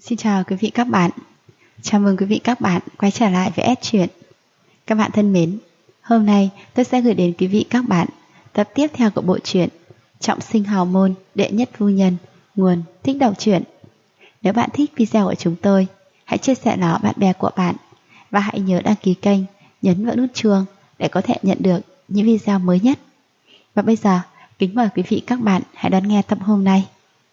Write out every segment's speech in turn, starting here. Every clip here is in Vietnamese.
Xin chào quý vị các bạn. Chào mừng quý vị các bạn quay trở lại với S Truyện. Các bạn thân mến, hôm nay tôi sẽ gửi đến quý vị các bạn tập tiếp theo của bộ truyện Trọng sinh hào môn đệ nhất phu nhân, nguồn Thích Đọc Truyện. Nếu bạn thích video của chúng tôi, hãy chia sẻ nó bạn bè của bạn và hãy nhớ đăng ký kênh, nhấn vào nút chuông để có thể nhận được những video mới nhất. Và bây giờ, kính mời quý vị các bạn hãy đón nghe tập hôm nay.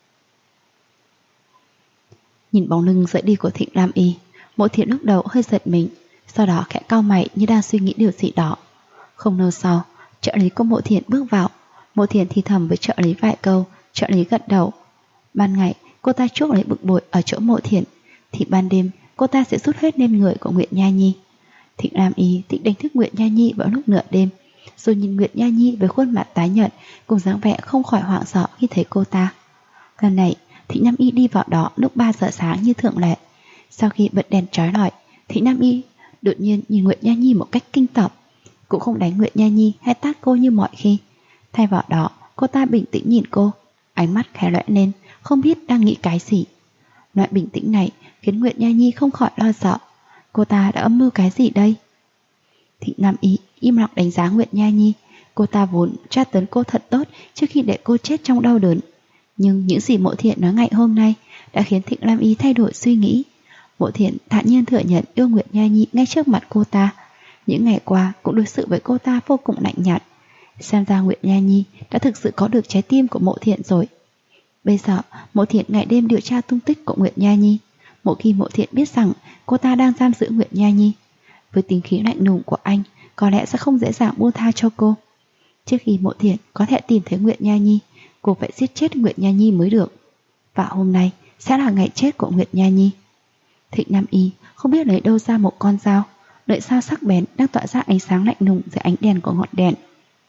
Nhìn bóng lưng rời đi của Thịnh Lam Y, Mộ Thiện lúc đầu hơi giật mình, sau đó khẽ cau mày như đang suy nghĩ điều gì đó. Không lâu sau, trợ lý của Mộ Thiện bước vào. Mộ Thiện thì thầm với trợ lý vài câu, trợ lý gật đầu. Ban ngày, cô ta chuốc lấy bực bội ở chỗ Mộ Thiện, thì ban đêm cô ta sẽ rút hết lên người của Nguyệt Nha Nhi. Thịnh Lam Y thích đánh thức Nguyệt Nha Nhi vào lúc nửa đêm, rồi nhìn Nguyệt Nha Nhi với khuôn mặt tái nhợt cùng dáng vẻ không khỏi hoảng sợ khi thấy cô ta. Lần này, Thịnh Nam Y đi vào đó lúc 3 giờ sáng như thường lệ. Sau khi bật đèn trói lọi, Thịnh Nam Y đột nhiên nhìn Nguyệt Nha Nhi một cách kinh tởm. Cũng không đánh Nguyệt Nha Nhi hay tát cô như mọi khi. Thay vào đó, cô ta bình tĩnh nhìn cô, ánh mắt khẽ lóe lên, không biết đang nghĩ cái gì. Loại bình tĩnh này khiến Nguyệt Nha Nhi không khỏi lo sợ. Cô ta đã âm mưu cái gì đây? Thịnh Nam Y im lặng đánh giá Nguyệt Nha Nhi. Cô ta vốn tra tấn cô thật tốt trước khi để cô chết trong đau đớn. Nhưng những gì Mộ Thiện nói ngày hôm nay đã khiến Thịnh Lam Y thay đổi suy nghĩ. Mộ Thiện thản nhiên thừa nhận yêu Nguyệt Nha Nhi ngay trước mặt cô ta. Những ngày qua cũng đối xử với cô ta vô cùng lạnh nhạt. Xem ra Nguyệt Nha Nhi đã thực sự có được trái tim của Mộ Thiện rồi. Bây giờ Mộ Thiện ngày đêm điều tra tung tích của Nguyệt Nha Nhi. Mỗi khi Mộ Thiện biết rằng cô ta đang giam giữ Nguyệt Nha Nhi, với tính khí lạnh lùng của anh, có lẽ sẽ không dễ dàng buông tha cho cô. Trước khi Mộ Thiện có thể tìm thấy Nguyệt Nha Nhi, cô phải giết chết Nguyệt Nha Nhi mới được. Và hôm nay sẽ là ngày chết của Nguyệt Nha Nhi. Thịnh Nam Y không biết lấy đâu ra một con dao, lưỡi dao sắc bén đang tỏa ra ánh sáng lạnh lùng dưới ánh đèn của ngọn đèn.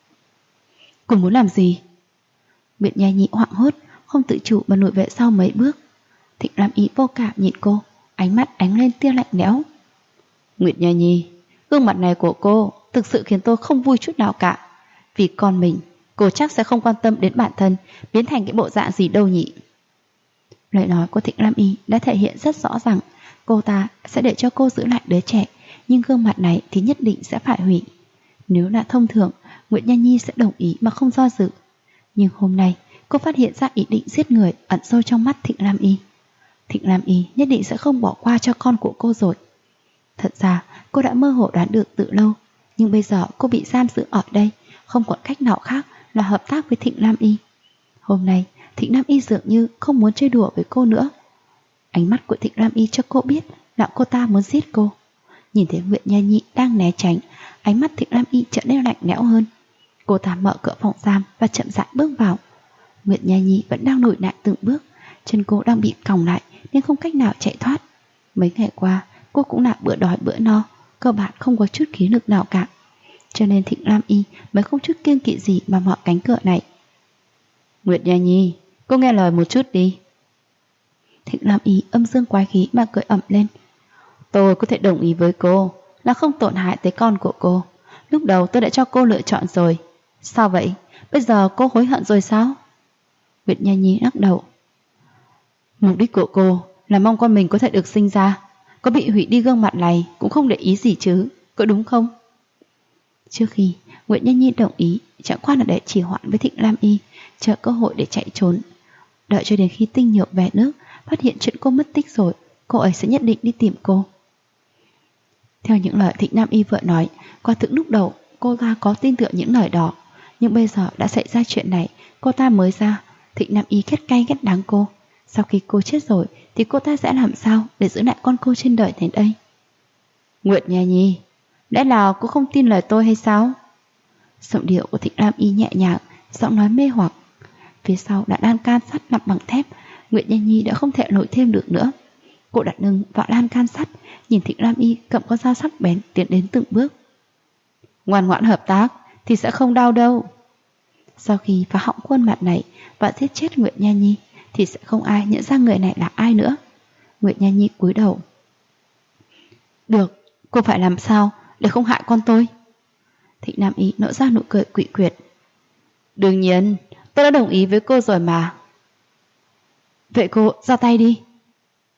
Cô muốn làm gì? Nguyệt Nha Nhi hoảng hốt, không tự chủ mà lùi về sau mấy bước. Thịnh Nam Y vô cảm nhìn cô, ánh mắt ánh lên tia lạnh lẽo. Nguyệt Nha Nhi, gương mặt này của cô thực sự khiến tôi không vui chút nào cả. Vì con mình, cô chắc sẽ không quan tâm đến bản thân biến thành cái bộ dạng gì đâu nhỉ. Lời nói của Thịnh Lam Y đã thể hiện rất rõ rằng cô ta sẽ để cho cô giữ lại đứa trẻ, nhưng gương mặt này thì nhất định sẽ phải hủy. Nếu là thông thường, Nguyệt Nha Nhi sẽ đồng ý mà không do dự. Nhưng hôm nay cô phát hiện ra ý định giết người ẩn sâu trong mắt Thịnh Lam Y. Thịnh Lam Y nhất định sẽ không bỏ qua cho con của cô rồi. Thật ra cô đã mơ hồ đoán được từ lâu, nhưng bây giờ cô bị giam giữ ở đây, không còn cách nào khác là hợp tác với Thịnh Nam Y. Hôm nay Thịnh Nam Y dường như không muốn chơi đùa với cô nữa. Ánh mắt của Thịnh Nam Y cho cô biết là cô ta muốn giết cô. Nhìn thấy Nguyệt Nha Nhi đang né tránh, ánh mắt Thịnh Nam Y trở nên lạnh lẽo hơn. Cô ta mở cửa phòng giam và chậm rãi bước vào. Nguyệt Nha Nhi vẫn đang lùi lại từng bước, chân cô đang bị còng lại nên không cách nào chạy thoát. Mấy ngày qua cô cũng là bữa đói bữa no, cơ bản không có chút khí lực nào cả. Cho nên Thịnh Lam Y mới không chút kiêng kỵ gì mà mở cánh cửa này. Nguyệt Nha Nhi, cô nghe lời một chút đi. Thịnh Lam Y âm dương quái khí mà cười ẩm lên. Tôi có thể đồng ý với cô là không tổn hại tới con của cô. Lúc đầu tôi đã cho cô lựa chọn rồi. Sao vậy? Bây giờ cô hối hận rồi sao? Nguyệt Nha Nhi lắc đầu. Mục đích của cô là mong con mình có thể được sinh ra. Có bị hủy đi gương mặt này cũng không để ý gì chứ, có đúng không? Trước khi Nguyệt Nha Nhi đồng ý, chẳng qua là để trì hoãn với Thịnh Lam Y, chờ cơ hội để chạy trốn. Đợi cho đến khi Tinh Nhược về nước, phát hiện chuyện cô mất tích rồi, cô ấy sẽ nhất định đi tìm cô. Theo những lời Thịnh Nam Y vừa nói, quả thực lúc đầu cô ta có tin tưởng những lời đó, nhưng bây giờ đã xảy ra chuyện này, cô ta mới ra. Thịnh Nam Y ghét cay ghét đắng cô. Sau khi cô chết rồi thì cô ta sẽ làm sao để giữ lại con cô trên đời này đây? Nguyệt Nha Nhi, lẽ nào cô không tin lời tôi hay sao? Giọng điệu của Thịnh Lam Y nhẹ nhàng, giọng nói mê hoặc. Phía sau đã lan can sắt nặng bằng thép, Nguyệt Nha Nhi đã không thể nổi thêm được nữa. Cô đặt lưng vào lan can sắt, nhìn Thịnh Lam Y cầm con dao sắc bén tiến đến từng bước. Ngoan ngoãn hợp tác thì sẽ không đau đâu. Sau khi phá hỏng khuôn mặt này và giết chết Nguyệt Nha Nhi thì sẽ không ai nhận ra người này là ai nữa. Nguyệt Nha Nhi cúi đầu. Được, cô phải làm sao để không hại con tôi? Thịnh Nam Y nở ra nụ cười quỷ quyệt. Đương nhiên, tôi đã đồng ý với cô rồi mà. Vậy cô ra tay đi.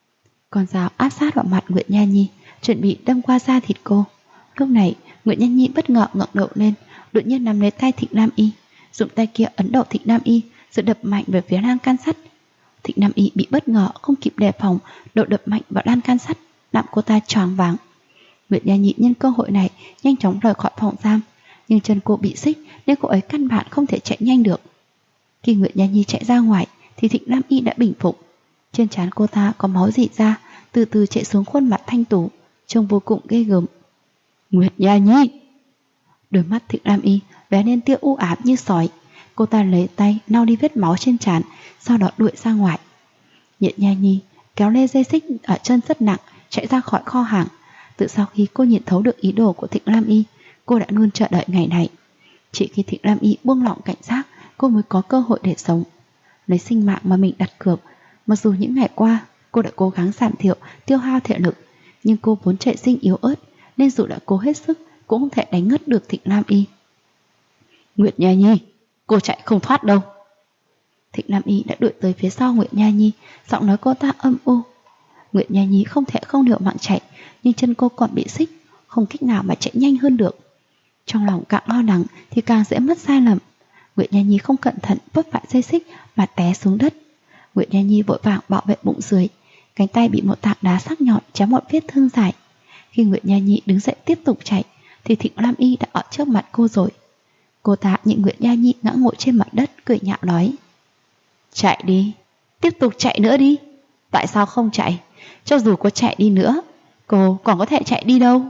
Con dao áp sát vào mặt Nguyệt Nha Nhi, chuẩn bị đâm qua da thịt cô. Lúc này, Nguyệt Nha Nhi bất ngờ ngẩng đầu lên, đột nhiên nắm lấy tay Thịnh Nam Y, dùng tay kia ấn đầu Thịnh Nam Y, rồi đập mạnh về phía lan can sắt. Thịnh Nam Y bị bất ngờ, không kịp đề phòng, đầu đập mạnh vào lan can sắt, làm cô ta choáng váng. Nguyệt Nha Nhi nhân cơ hội này nhanh chóng rời khỏi phòng giam, nhưng chân cô bị xích nên cô ấy căn bản không thể chạy nhanh được. Khi Nguyệt Nha Nhi chạy ra ngoài thì Thịnh Nam Y đã bình phục. Trên trán cô ta có máu rỉ ra, từ từ chạy xuống khuôn mặt thanh tú, trông vô cùng ghê gớm. Nguyệt Nha Nhi! Đôi mắt Thịnh Nam Y lóe lên tia u ám như sói. Cô ta lấy tay lau đi vết máu trên trán, sau đó đuổi ra ngoài. Nguyệt Nha Nhi kéo lê dây xích ở chân rất nặng, chạy ra khỏi kho hàng. Từ sau khi cô nhìn thấu được ý đồ của Thịnh Nam Y, cô đã luôn chờ đợi ngày này. Chỉ khi Thịnh Nam Y buông lỏng cảnh giác, cô mới có cơ hội để sống. Lấy sinh mạng mà mình đặt cược. Mặc dù những ngày qua cô đã cố gắng giảm thiểu tiêu hao thể lực, nhưng cô vốn trời sinh yếu ớt, nên dù đã cố hết sức cũng không thể đánh ngất được Thịnh Nam Y. Nguyệt Nha Nhi, cô chạy không thoát đâu. Thịnh Nam Y đã đuổi tới phía sau Nguyệt Nha Nhi, giọng nói cô ta âm u. Nguyệt Nha Nhi không thể không liều mạng chạy, nhưng chân cô còn bị xích, không cách nào mà chạy nhanh hơn được. Trong lòng càng lo lắng thì càng dễ mất sai lầm. Nguyệt Nha Nhi không cẩn thận vấp phải dây xích mà té xuống đất. Nguyệt Nha Nhi vội vàng bảo vệ bụng dưới, cánh tay bị một tảng đá sắc nhọn chém một vết thương dài. Khi Nguyệt Nha Nhi đứng dậy tiếp tục chạy thì Thịnh Nam Y đã ở trước mặt cô rồi. Cô ta nhìn Nguyệt Nha Nhi ngã ngồi trên mặt đất, cười nhạo nói: Chạy đi, tiếp tục chạy nữa đi. Tại sao không chạy? Cho dù có chạy đi nữa, cô còn có thể chạy đi đâu?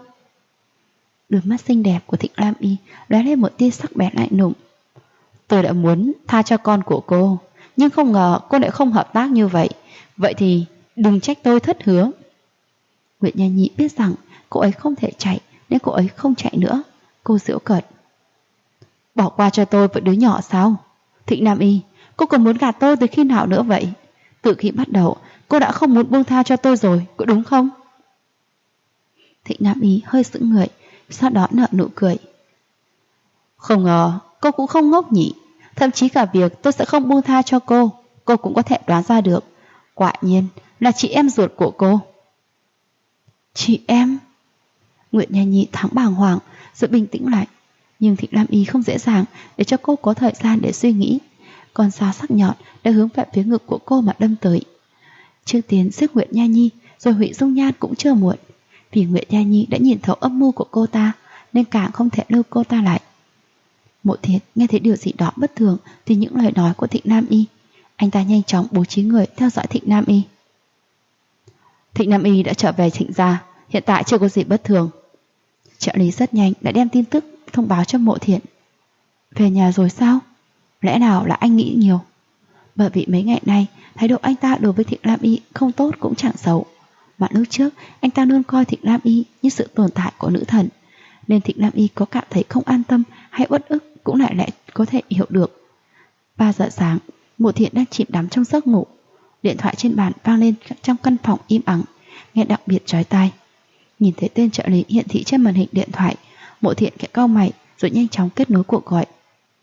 Đôi mắt xinh đẹp của Thịnh Nam Y lóe lên một tia sắc bén lạnh lùng. Tôi đã muốn tha cho con của cô, nhưng không ngờ cô lại không hợp tác như vậy. Vậy thì đừng trách tôi thất hứa. Nguyệt Nha Nhi biết rằng cô ấy không thể chạy, nên cô ấy không chạy nữa. Cô giễu cợt: Bỏ qua cho tôi với đứa nhỏ sao? Thịnh Nam Y, cô còn muốn gạt tôi tới khi nào nữa vậy? Từ khi bắt đầu cô đã không muốn buông tha cho tôi rồi, có đúng không? Thịnh Nam Y hơi sững người, sau đó nở nụ cười. Không ngờ cô cũng không ngốc nhỉ. Thậm chí cả việc tôi sẽ không buông tha cho cô cũng có thể đoán ra được. Quả nhiên là chị em ruột của cô. Chị em? Nguyệt Nha Nhi thoáng bàng hoàng rồi bình tĩnh lại. Nhưng Thịnh Nam Y không dễ dàng để cho cô có thời gian để suy nghĩ. Con dao sắc nhọn đã hướng về phía ngực của cô mà đâm tới. Trước tiên giết Nguyệt Nha Nhi rồi hủy dung nhan cũng chưa muộn. Vì Nguyệt Nha Nhi đã nhìn thấu âm mưu của cô ta, nên càng không thể lưu cô ta lại. Mộ Thiệt nghe thấy điều gì đó bất thường từ những lời nói của Thịnh Nam Y. Anh ta nhanh chóng bố trí người theo dõi Thịnh Nam Y. Thịnh Nam Y đã trở về Thịnh gia, hiện tại chưa có gì bất thường. Trợ lý rất nhanh đã đem tin tức thông báo cho Mộ Thiện. Về nhà rồi sao? Lẽ nào là anh nghĩ nhiều? Bởi vì mấy ngày nay thái độ anh ta đối với Thịnh Nam Y không tốt cũng chẳng xấu. Mà lúc trước anh ta luôn coi Thịnh Nam Y như sự tồn tại của nữ thần, nên Thịnh Nam Y có cảm thấy không an tâm hay uất ức cũng lại có thể hiểu được. 3 giờ sáng, Mộ Thiện đang chìm đắm trong giấc ngủ. Điện thoại trên bàn vang lên trong căn phòng im ắng, nghe đặc biệt chói tai. Nhìn thấy tên trợ lý hiển thị trên màn hình điện thoại, Mộ Thiện khẽ cau mày rồi nhanh chóng kết nối cuộc gọi.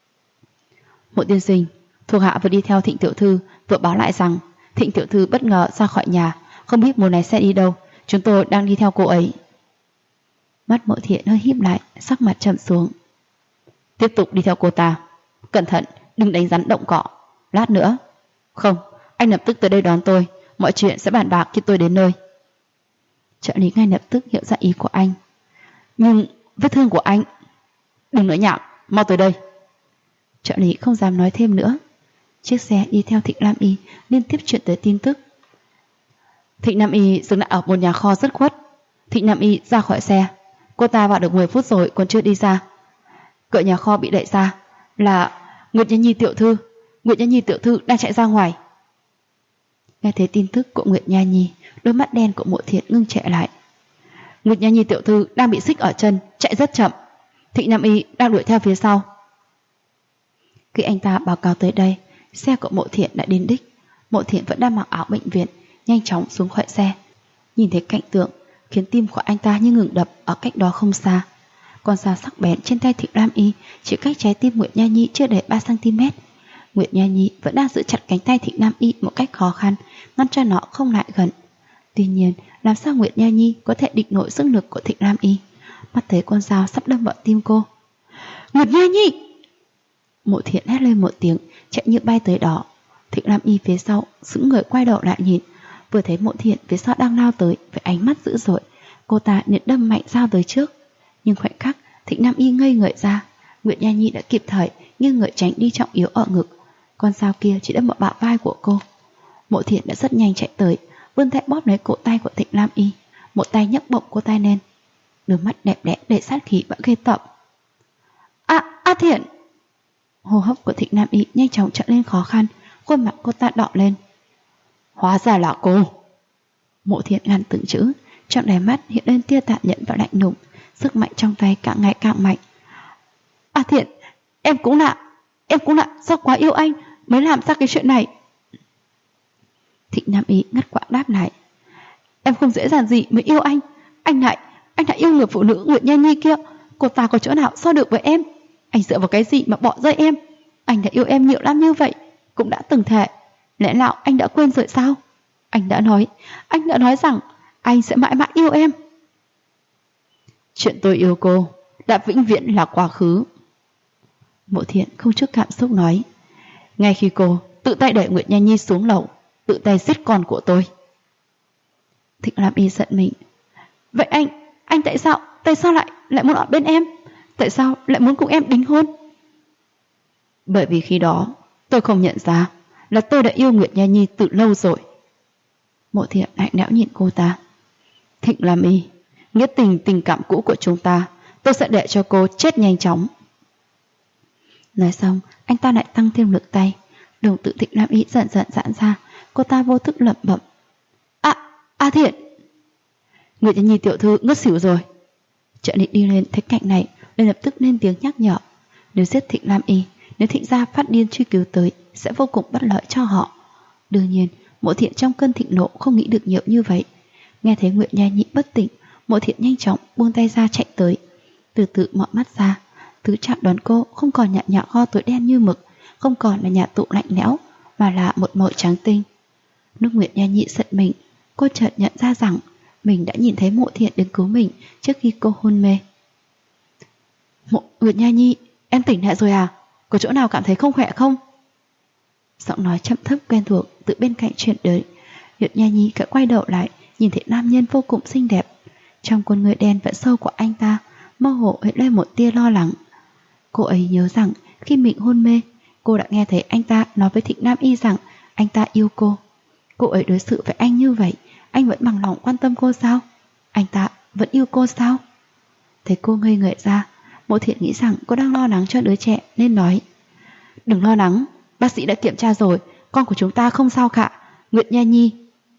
Mộ tiên sinh, thuộc hạ vừa đi theo Thịnh tiểu thư vừa báo lại rằng Thịnh tiểu thư bất ngờ ra khỏi nhà, không biết mùa này sẽ đi đâu. Chúng tôi đang đi theo cô ấy. Mắt Mộ Thiện hơi híp lại, sắc mặt trầm xuống. Tiếp tục đi theo cô ta. Cẩn thận, đừng đánh rắn động cỏ. Lát nữa. Không, anh lập tức tới đây đón tôi. Mọi chuyện sẽ bàn bạc khi tôi đến nơi. Trợ lý ngay lập tức hiểu ra ý của anh. Nhưng vết thương của anh... Đừng nói nhảm, mau tới đây. Trợ lý không dám nói thêm nữa. Chiếc xe đi theo Thịnh Nam Y liên tiếp chuyển tới tin tức. Thịnh Nam Y dừng lại ở một nhà kho rất khuất. Thịnh Nam Y ra khỏi xe. Cô ta vào được 10 phút rồi còn chưa đi ra. Cửa nhà kho bị đẩy ra. Là Nguyệt Nha Nhi tiểu thư. Nguyệt Nha Nhi tiểu thư đang chạy ra ngoài. Nghe thấy tin tức của Nguyệt Nha Nhi, đôi mắt đen của Mộ Thiện ngưng trệ lại. Nguyệt Nha Nhi tiểu thư đang bị xích ở chân, chạy rất chậm. Thịnh Nam Y đang đuổi theo phía sau. Khi anh ta báo cáo tới đây, xe của Mộ Thiện đã đến đích. Mộ Thiện vẫn đang mặc áo bệnh viện, nhanh chóng xuống khỏi xe. Nhìn thấy cảnh tượng khiến tim của anh ta như ngừng đập ở cách đó không xa. Con dao sắc bén trên tay Thịnh Nam Y chỉ cách trái tim Nguyệt Nha Nhi chưa đầy 3 cm. Nguyệt Nha Nhi vẫn đang giữ chặt cánh tay Thịnh Nam Y một cách khó khăn, ngăn cho nó không lại gần. Tuy nhiên, làm sao Nguyệt Nha Nhi có thể địch nổi sức lực của Thịnh Lam Y? Mắt thấy con dao sắp đâm vào tim cô. Nguyệt Nha Nhi! Mộ Thiện hét lên một tiếng, chạy như bay tới đó. Thịnh Lam Y phía sau sững người quay đầu lại nhìn, vừa thấy Mộ Thiện phía sau đang lao tới với ánh mắt dữ dội, cô ta liền đâm mạnh dao tới trước. Nhưng khoảnh khắc Thịnh Lam Y ngây người ra, Nguyệt Nha Nhi đã kịp thời nghiêng người tránh đi trọng yếu ở ngực. Con dao kia chỉ đâm vào bả vai của cô. Mộ Thiện đã rất nhanh chạy tới, vươn tay bóp lấy cổ tay của Thịnh Lam Y, một tay nhấc bổng cô tay lên. Đôi mắt đẹp đẽ đầy sát khí và ghê tởm. A Thiện! Hô hấp của Thịnh Lam Y nhanh chóng trở lên khó khăn, khuôn mặt cô ta đỏ lên. Hóa ra là cô! Mộ Thiện gằn từng chữ, trong đáy mắt hiện lên tia tàn nhẫn và lạnh lùng, sức mạnh trong tay càng ngày càng mạnh. A Thiện, em cũng là do quá yêu anh mới làm ra cái chuyện này. Thịnh Nam Y ngắt quãng đáp lại. Em không dễ dàng gì mới yêu anh lại yêu người phụ nữ Nguyệt Nha Nhi kia. Cô ta có chỗ nào so được với em? Anh dựa vào cái gì mà bỏ rơi em? Anh đã yêu em nhiều năm như vậy, cũng đã từng thề. Lẽ nào anh đã quên rồi sao? Anh đã nói rằng anh sẽ mãi mãi yêu em. Chuyện tôi yêu cô đã vĩnh viễn là quá khứ. Mộ Thiện không chút cảm xúc nói. Ngay khi cô tự tay đẩy Nguyệt Nha Nhi xuống lầu, tự tay giết con của tôi. Thịnh Lam Y giận mình. Vậy anh tại sao lại muốn ở bên em? Tại sao lại muốn cùng em đính hôn? Bởi vì khi đó tôi không nhận ra là tôi đã yêu Nguyệt Nha Nhi từ lâu rồi. Mộ Thiện lạnh lẽo nhìn cô ta. Thịnh Lam Y, nghĩa tình cảm cũ của chúng ta, tôi sẽ để cho cô chết nhanh chóng. Nói xong, anh ta lại tăng thêm lực tay. Đồng tử Thịnh Lam Y dần dần giãn ra. Cô ta vô thức lẩm bẩm. A Thiện! Nguyệt Nha Nhi tiểu thư ngất xỉu rồi. Trợ lý đi lên thấy cảnh này, liền lập tức lên tiếng nhắc nhở. Nếu giết Thịnh Lam Y, nếu Thịnh gia phát điên truy cứu tới, sẽ vô cùng bất lợi cho họ. Đương nhiên, Mộ Thiện trong cơn thịnh nộ không nghĩ được nhiều như vậy. Nghe thấy Nguyệt Nha Nhi bất tỉnh, Mộ Thiện nhanh chóng buông tay ra chạy tới. Từ từ mở mắt ra, thứ chạm đón cô không còn nhà kho tối đen như mực, không còn là nhà tụ lạnh lẽo, mà là một màu trắng tinh. Lúc Nguyệt Nha Nhi giật mình, cô chợt nhận ra rằng mình đã nhìn thấy Mộ Thiện đến cứu mình trước khi cô hôn mê. Nguyệt Nha Nhi, em tỉnh lại rồi à? Có chỗ nào cảm thấy không khỏe không? Giọng nói chậm thấp quen thuộc từ bên cạnh truyền tới. Nguyệt Nha Nhi cả quay đầu lại, nhìn thấy nam nhân vô cùng xinh đẹp. Trong con người đen vẫn sâu của anh ta mơ hồ hiện lên một tia lo lắng. Cô ấy nhớ rằng khi mình hôn mê, cô đã nghe thấy anh ta nói với Thịnh Nam Y rằng anh ta yêu cô. Cô ấy đối xử với anh như vậy, anh vẫn bằng lòng quan tâm cô sao? Anh ta vẫn yêu cô sao? Thấy cô ngây người ra, Mộ Thiện nghĩ rằng cô đang lo lắng cho đứa trẻ nên nói. Đừng lo lắng, bác sĩ đã kiểm tra rồi, con của chúng ta không sao cả, Nguyệt Nha Nhi.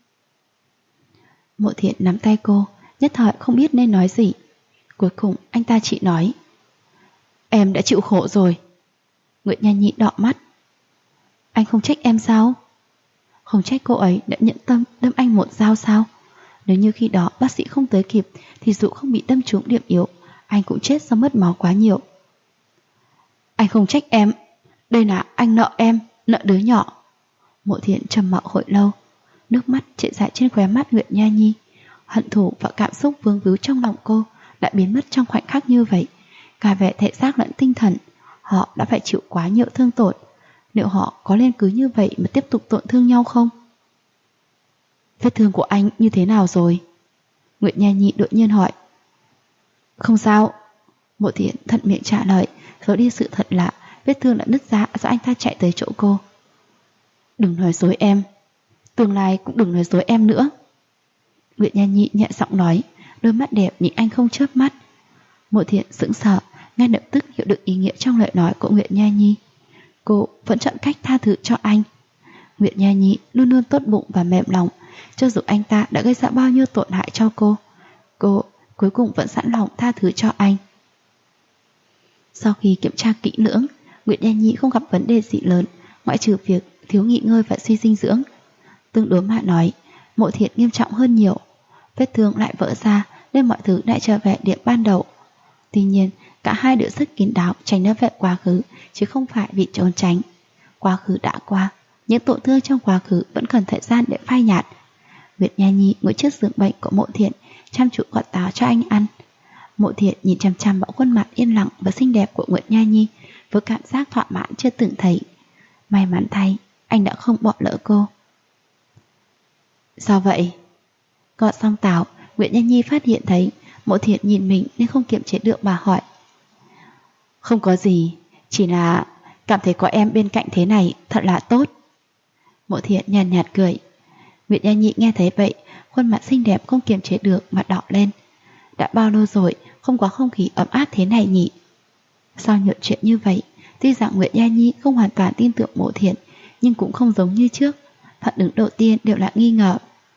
Mộ Thiện nắm tay cô, nhất thời không biết nên nói gì. Cuối cùng anh ta chỉ nói. Em đã chịu khổ rồi. Nguyệt Nha Nhi đỏ mắt. Anh không trách em sao? Không trách cô ấy đã nhẫn tâm đâm anh một dao sao? Nếu như khi đó bác sĩ không tới kịp thì dù không bị đâm trúng điểm yếu, anh cũng chết do mất máu quá nhiều. Anh không trách em, đây là anh nợ em, nợ đứa nhỏ. Mộ Thiện trầm mặc hồi lâu, nước mắt chảy dài trên khóe mắt Nguyệt Nha Nhi. Hận thù và cảm xúc vương víu trong lòng cô đã biến mất trong khoảnh khắc như vậy. Cả về thể xác lẫn tinh thần, họ đã phải chịu quá nhiều thương tổn. Liệu họ có nên cứ như vậy mà tiếp tục tổn thương nhau không? Vết thương của anh như thế nào rồi? Nguyệt Nha Nhi đột nhiên hỏi. Không sao. Mộ Thiện thận miệng trả lời, giấu đi sự thật lạ, vết thương đã nứt ra do anh ta chạy tới chỗ cô. Đừng nói dối em, tương lai cũng đừng nói dối em nữa. Nguyệt Nha Nhi nhẹ giọng nói, đôi mắt đẹp nhìn anh không chớp mắt. Mộ Thiện sững sờ, ngay lập tức hiểu được ý nghĩa trong lời nói của Nguyệt Nha Nhi. Cô vẫn chọn cách tha thứ cho anh. Nguyệt Nha Nhi luôn luôn tốt bụng và mềm lòng, cho dù anh ta đã gây ra bao nhiêu tổn hại cho cô cuối cùng vẫn sẵn lòng tha thứ cho anh. Sau khi kiểm tra kỹ lưỡng, Nguyệt Nha Nhi không gặp vấn đề gì lớn, ngoại trừ việc thiếu nghỉ ngơi và suy dinh dưỡng. Tương đối mà nói, Mộ Thiện nghiêm trọng hơn nhiều. Vết thương lại vỡ ra nên mọi thứ lại trở về điểm ban đầu. Tuy nhiên, cả hai đều rất kín đáo tránh né về quá khứ, chứ không phải vì trốn tránh. Quá khứ đã qua, những tổn thương trong quá khứ vẫn cần thời gian để phai nhạt. Nguyệt Nha Nhi ngồi trước giường bệnh của Mộ Thiện, chăm chú gọt táo cho anh ăn. Mộ Thiện nhìn chằm chằm vào khuôn mặt yên lặng và xinh đẹp của Nguyệt Nha Nhi với cảm giác thỏa mãn chưa từng thấy. May mắn thay, anh đã không bỏ lỡ cô. Sao vậy? Gọt xong táo, Nguyệt Nha Nhi phát hiện thấy Mộ Thiện nhìn mình nên không kiềm chế được mà hỏi. Không có gì, chỉ là cảm thấy có em bên cạnh thế này thật là tốt. Mộ Thiện nhàn nhạt cười. Nguyệt Nha Nhi nghe thấy vậy, khuôn mặt xinh đẹp không kiềm chế được mà đỏ lên. Đã bao lâu rồi không có không khí ấm áp thế này nhỉ? Sao nhiều chuyện như vậy? Tuy rằng Nguyệt Nha Nhi không hoàn toàn tin tưởng Mộ Thiện, nhưng cũng không giống như trước. Phản ứng đầu tiên đều là nghi ngờ.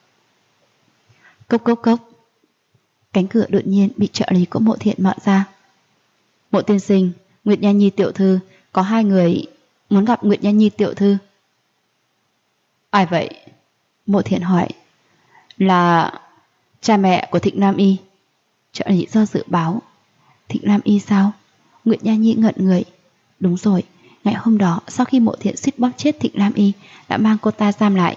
Cốc cốc cốc. Cánh cửa đột nhiên bị trợ lý của Mộ Thiện mở ra. Mộ tiên sinh, Nguyệt Nha Nhi tiểu thư, có hai người muốn gặp Nguyệt Nha Nhi tiểu thư. Ai vậy? Mộ Thiện hỏi. Là cha mẹ của Thịnh Lam Y. Trợ lý do dự báo. Thịnh Lam Y sao? Nguyệt Nha Nhi ngẩn người. Đúng rồi, ngày hôm đó sau khi Mộ Thiện suýt bóp chết Thịnh Lam Y đã mang cô ta giam lại.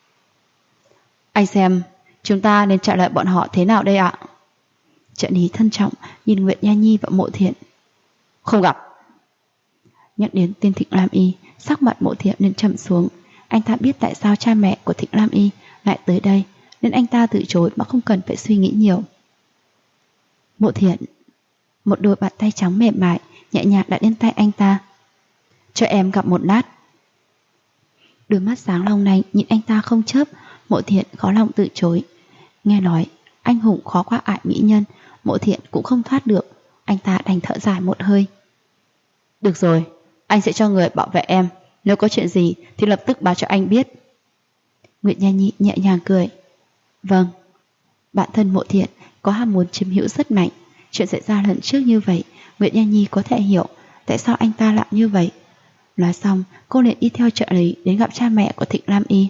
Anh xem, chúng ta nên trả lời bọn họ thế nào đây ạ? Trợ lý thân trọng nhìn Nguyệt Nha Nhi và Mộ Thiện. Không gặp. Nhắc đến tên Thịnh Lam Y, sắc mặt Mộ Thiện nên trầm xuống. Anh ta biết tại sao cha mẹ của Thịnh Lam Y lại tới đây, nên anh ta từ chối mà không cần phải suy nghĩ nhiều. Mộ Thiện. Một đôi bàn tay trắng mềm mại nhẹ nhàng đặt lên tay anh ta. Cho em gặp một lát. Đôi mắt sáng long lanh nhìn anh ta không chớp. Mộ Thiện khó lòng từ chối. Nghe nói anh hùng khó qua ải mỹ nhân, Mộ Thiện cũng không thoát được. Anh ta đành thở dài một hơi. Được rồi, anh sẽ cho người bảo vệ em. Nếu có chuyện gì thì lập tức báo cho anh biết. Nguyệt Nha Nhi nhẹ nhàng cười. Vâng. Bản thân Mộ Thiện có ham muốn chiếm hữu rất mạnh. Chuyện xảy ra lần trước như vậy, Nguyệt Nha Nhi có thể hiểu tại sao anh ta làm như vậy. Nói xong, cô liền đi theo trợ lý đến gặp cha mẹ của Thịnh Lam Y.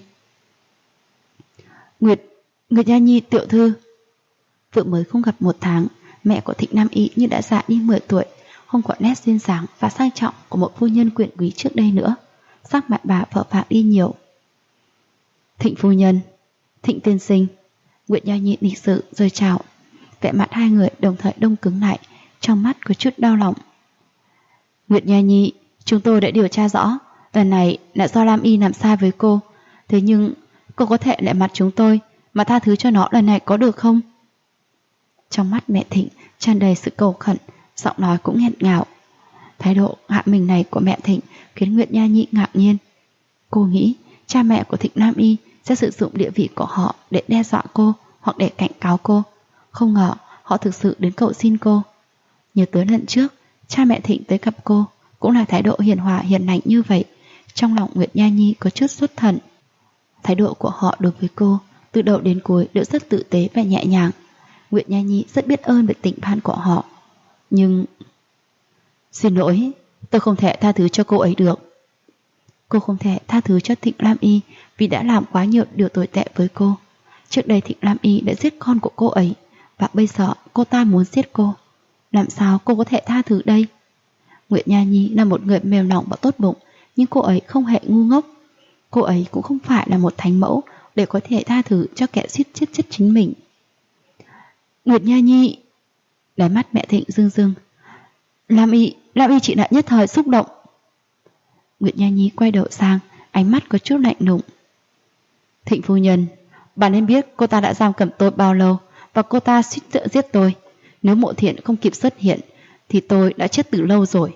Nguyệt Nha Nhi tiểu thư. Vừa mới không gặp 1 tháng, mẹ của Thịnh Lam Y như đã già đi 10 tuổi, không có nét duyên dáng và sang trọng của một phu nhân quyền quý trước đây nữa. Sắc mặt bà phờ phạc đi nhiều. Thịnh phu nhân, Thịnh tiên sinh. Nguyệt Nha Nhi lịch sự rồi chào. Vẻ mặt hai người đồng thời đông cứng lại, trong mắt có chút đau lòng. Nguyệt Nha Nhi, chúng tôi đã điều tra rõ, lần này là do Lam Y làm sai với cô. Thế nhưng cô có thể lệ mặt chúng tôi mà tha thứ cho nó lần này có được không? Trong mắt mẹ Thịnh tràn đầy sự cầu khẩn, giọng nói cũng nghẹn ngào. Thái độ hạ mình này của mẹ Thịnh khiến Nguyệt Nha Nhi ngạc nhiên. Cô nghĩ cha mẹ của Thịnh Lam Y sẽ sử dụng địa vị của họ để đe dọa cô hoặc để cảnh cáo cô. Không ngờ họ thực sự đến cầu xin cô. Nhớ tới lần trước cha mẹ Thịnh tới gặp cô cũng là thái độ hiền hòa hiền lành như vậy. Trong lòng Nguyệt Nha Nhi có chút xuất thần. Thái độ của họ đối với cô từ đầu đến cuối đều rất tử tế và nhẹ nhàng. Nguyệt Nha Nhi rất biết ơn về tình bạn của họ. Nhưng... Xin lỗi, tôi không thể tha thứ cho cô ấy được. Cô không thể tha thứ cho Thịnh Lam Y vì đã làm quá nhiều điều tồi tệ với cô. Trước đây Thịnh Lam Y đã giết con của cô ấy, và bây giờ cô ta muốn giết cô. Làm sao cô có thể tha thứ đây? Nguyệt Nha Nhi là một người mềm lòng và tốt bụng, nhưng cô ấy không hề ngu ngốc. Cô ấy cũng không phải là một thánh mẫu để có thể tha thứ cho kẻ suýt chết chính mình. Nguyệt Nha Nhi. Đáy mắt mẹ Thịnh rưng rưng. Lam Y chỉ là nhất thời xúc động. Nguyệt Nha Nhi quay đầu sang, ánh mắt có chút lạnh lùng. Thịnh phu nhân, bà nên biết cô ta đã giam cầm tôi bao lâu, và cô ta suýt nữa giết tôi. Nếu Mộ Thiện không kịp xuất hiện thì tôi đã chết từ lâu rồi.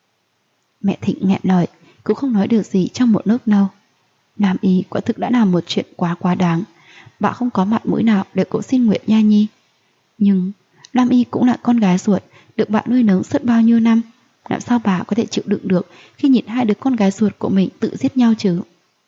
Mẹ Thịnh nghẹn lời, cũng không nói được gì trong một lúc lâu. Lam Y quả thực đã làm một chuyện quá đáng. Bà không có mặt mũi nào để cầu xin Nguyệt Nha Nhi. Nhưng Lam Y cũng là con gái ruột được bà nuôi nấng suốt bao nhiêu năm. Làm sao bà có thể chịu đựng được khi nhìn hai đứa con gái ruột của mình tự giết nhau chứ?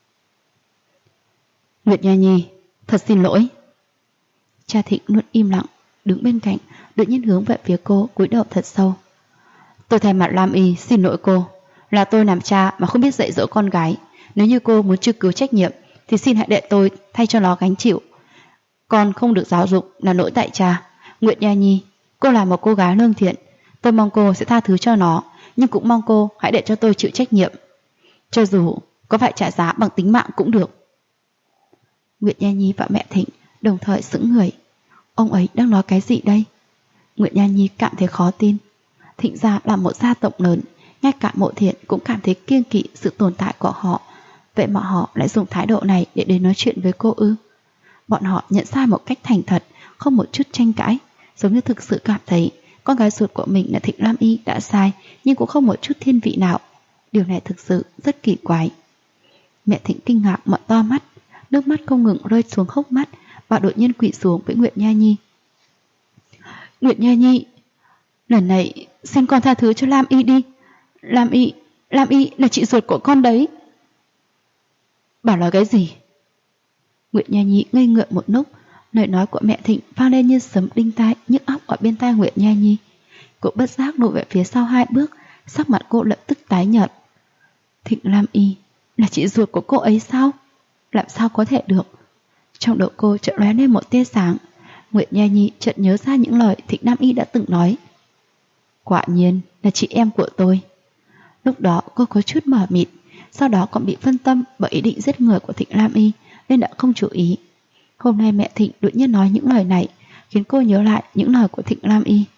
Nguyệt Nha Nhi, thật xin lỗi. Cha Thịnh luôn im lặng, đứng bên cạnh, đột nhiên hướng về phía cô, cúi đầu thật sâu. Tôi thay mặt Lam Y xin lỗi cô. Là tôi làm cha mà không biết dạy dỗ con gái. Nếu như cô muốn truy cứu trách nhiệm thì xin hãy để tôi thay cho nó gánh chịu. Con không được giáo dục là lỗi tại cha. Nguyệt Nha Nhi, cô là một cô gái lương thiện. Tôi mong cô sẽ tha thứ cho nó, nhưng cũng mong cô hãy để cho tôi chịu trách nhiệm. Cho dù có phải trả giá bằng tính mạng cũng được. Nguyệt Nha Nhi và mẹ Thịnh đồng thời sững người. Ông ấy đang nói cái gì đây? Nguyệt Nha Nhi cảm thấy khó tin. Thịnh gia là một gia tộc lớn, ngay cả Mộ Thiện cũng cảm thấy kiêng kỵ sự tồn tại của họ. Vậy mà họ lại dùng thái độ này để đến nói chuyện với cô ư? Bọn họ nhận sai một cách thành thật, không một chút tranh cãi, giống như thực sự cảm thấy con gái ruột của mình là Thịnh Lam Y đã sai, nhưng cũng không một chút thiên vị nào. Điều này thực sự rất kỳ quái. Mẹ Thịnh kinh ngạc mở to mắt, nước mắt không ngừng rơi xuống hốc mắt, và đột nhiên quỵ xuống với Nguyệt Nha Nhi. Nguyệt Nha Nhi, lần này xin con tha thứ cho Lam Y đi. Lam Y là chị ruột của con đấy. Bảo là cái gì? Nguyệt Nha Nhi ngây ngợi một lúc, lời nói của mẹ Thịnh vang lên như sấm đinh tai, nhức óc ở bên tai Nguyệt Nha Nhi. Cô bất giác lùi về phía sau 2 bước, sắc mặt cô lập tức tái nhợt. Thịnh Lam Y là chị ruột của cô ấy sao? Làm sao có thể được? Trong đầu cô chợt lóe lên một tia sáng. Nguyệt Nha Nhi chợt nhớ ra những lời Thịnh Lam Y đã từng nói. Quả nhiên là chị em của tôi. Lúc đó cô có chút mờ mịt, sau đó còn bị phân tâm bởi ý định giết người của Thịnh Lam Y nên đã không chú ý. Hôm nay mẹ Thịnh đột nhiên nói những lời này khiến cô nhớ lại những lời của Thịnh Lam Y.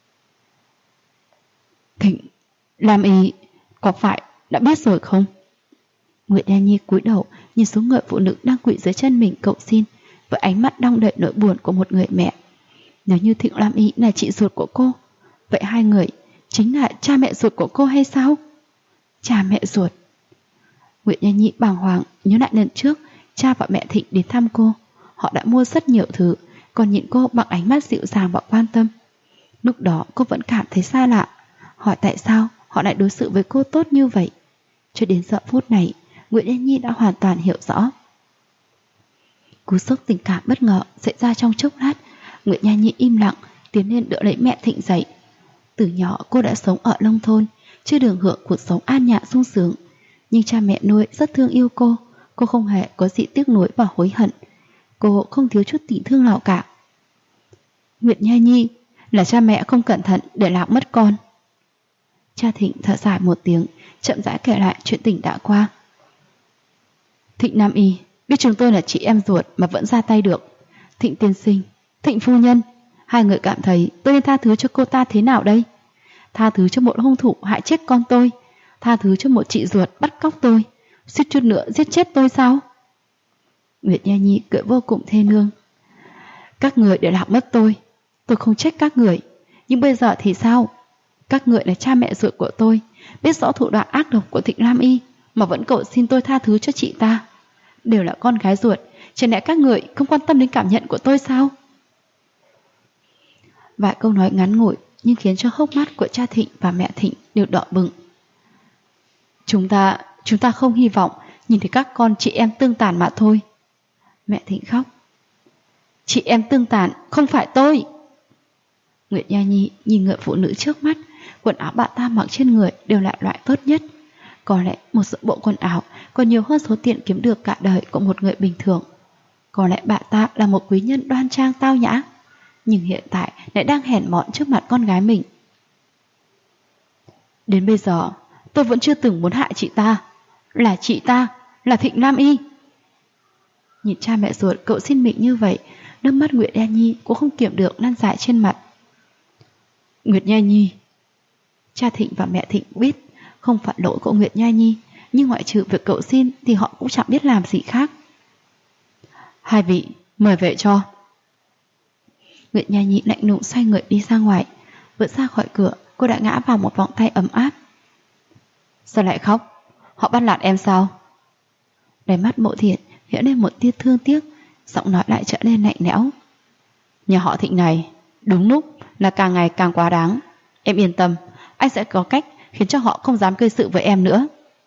Thịnh Lam Y có phải đã biết rồi không? Nguyệt Nha Nhi cúi đầu nhìn xuống người phụ nữ đang quỵ dưới chân mình cầu xin, với ánh mắt đong đầy nỗi buồn của một người mẹ. Nếu như Thịnh Lam Y là chị ruột của cô, vậy 2 người chính là cha mẹ ruột của cô hay sao? Cha mẹ ruột. Nguyệt Nha Nhi bàng hoàng nhớ lại lần trước cha và mẹ Thịnh đến thăm cô. Họ đã mua rất nhiều thứ, còn nhìn cô bằng ánh mắt dịu dàng và quan tâm. Lúc đó cô vẫn cảm thấy xa lạ, hỏi tại sao họ lại đối xử với cô tốt như vậy. Cho đến giờ phút này, Nguyệt Nha Nhi đã hoàn toàn hiểu rõ. Cú sốc tình cảm bất ngờ xảy ra trong chốc lát. Nguyệt Nha Nhi im lặng tiến lên đỡ lấy mẹ Thịnh dậy. Từ nhỏ cô đã sống ở nông thôn, chưa được hưởng cuộc sống an nhàn sung sướng, nhưng cha mẹ nuôi rất thương yêu cô. Cô không hề có gì tiếc nuối và hối hận. Cô không thiếu chút tình thương nào cả. Nguyệt Nha Nhi, là cha mẹ không cẩn thận để làm mất con. Cha Thịnh thở dài một tiếng, chậm rãi kể lại chuyện tình đã qua. Thịnh Nam Y biết chúng tôi là chị em ruột mà vẫn ra tay được. Thịnh tiên sinh, Thịnh phu nhân, 2 người cảm thấy tôi nên tha thứ cho cô ta thế nào đây? Tha thứ cho một hung thủ hại chết con tôi, tha thứ cho một chị ruột bắt cóc tôi, suýt chút nữa giết chết tôi sao? Nguyệt Nha Nhi cười vô cùng thê lương. Các người để làm mất tôi không trách các người, nhưng bây giờ thì sao? Các người là cha mẹ ruột của tôi, biết rõ thủ đoạn ác độc của Thịnh Lam Y mà vẫn cầu xin tôi tha thứ cho chị ta. Đều là con gái ruột, chẳng lẽ các người không quan tâm đến cảm nhận của tôi sao? Vài câu nói ngắn ngủi nhưng khiến cho hốc mắt của cha Thịnh và mẹ Thịnh đều đỏ bừng. Chúng ta không hy vọng nhìn thấy các con chị em tương tàn mà thôi. Mẹ Thịnh khóc. Chị em tương tàn không phải tôi. Nguyệt Nha Nhi nhìn người phụ nữ trước mắt. Quần áo bà ta mặc trên người đều là loại tốt nhất. Có lẽ một số bộ quần áo còn nhiều hơn số tiền kiếm được cả đời của một người bình thường. Có lẽ bà ta là một quý nhân đoan trang tao nhã, nhưng hiện tại lại đang hèn mọn trước mặt con gái mình. Đến bây giờ tôi vẫn chưa từng muốn hại chị ta. Là chị ta, là Thịnh Lam Y. Nhìn cha mẹ ruột cậu xin mình như vậy, nước mắt Nguyệt Nha Nhi cũng không kiểm được lăn dài trên mặt. Nguyệt Nha Nhi. Cha Thịnh và mẹ Thịnh biết không phải lỗi của Nguyệt Nha Nhi, nhưng ngoại trừ việc cậu xin thì họ cũng chẳng biết làm gì khác. 2 vị mời về cho. Nguyệt Nha Nhi lạnh lùng xoay người đi ra ngoài. Vừa ra khỏi cửa, cô đã ngã vào một vòng tay ấm áp. Sao lại khóc? Họ bắt nạt em sao? Đáy mắt Mộ Thiện hiện lên một tia thương tiếc, giọng nói lại trở nên lạnh lẽo. Nhà họ Thịnh này đúng lúc là càng ngày càng quá đáng. Em yên tâm, anh sẽ có cách khiến cho họ không dám gây sự với em nữa.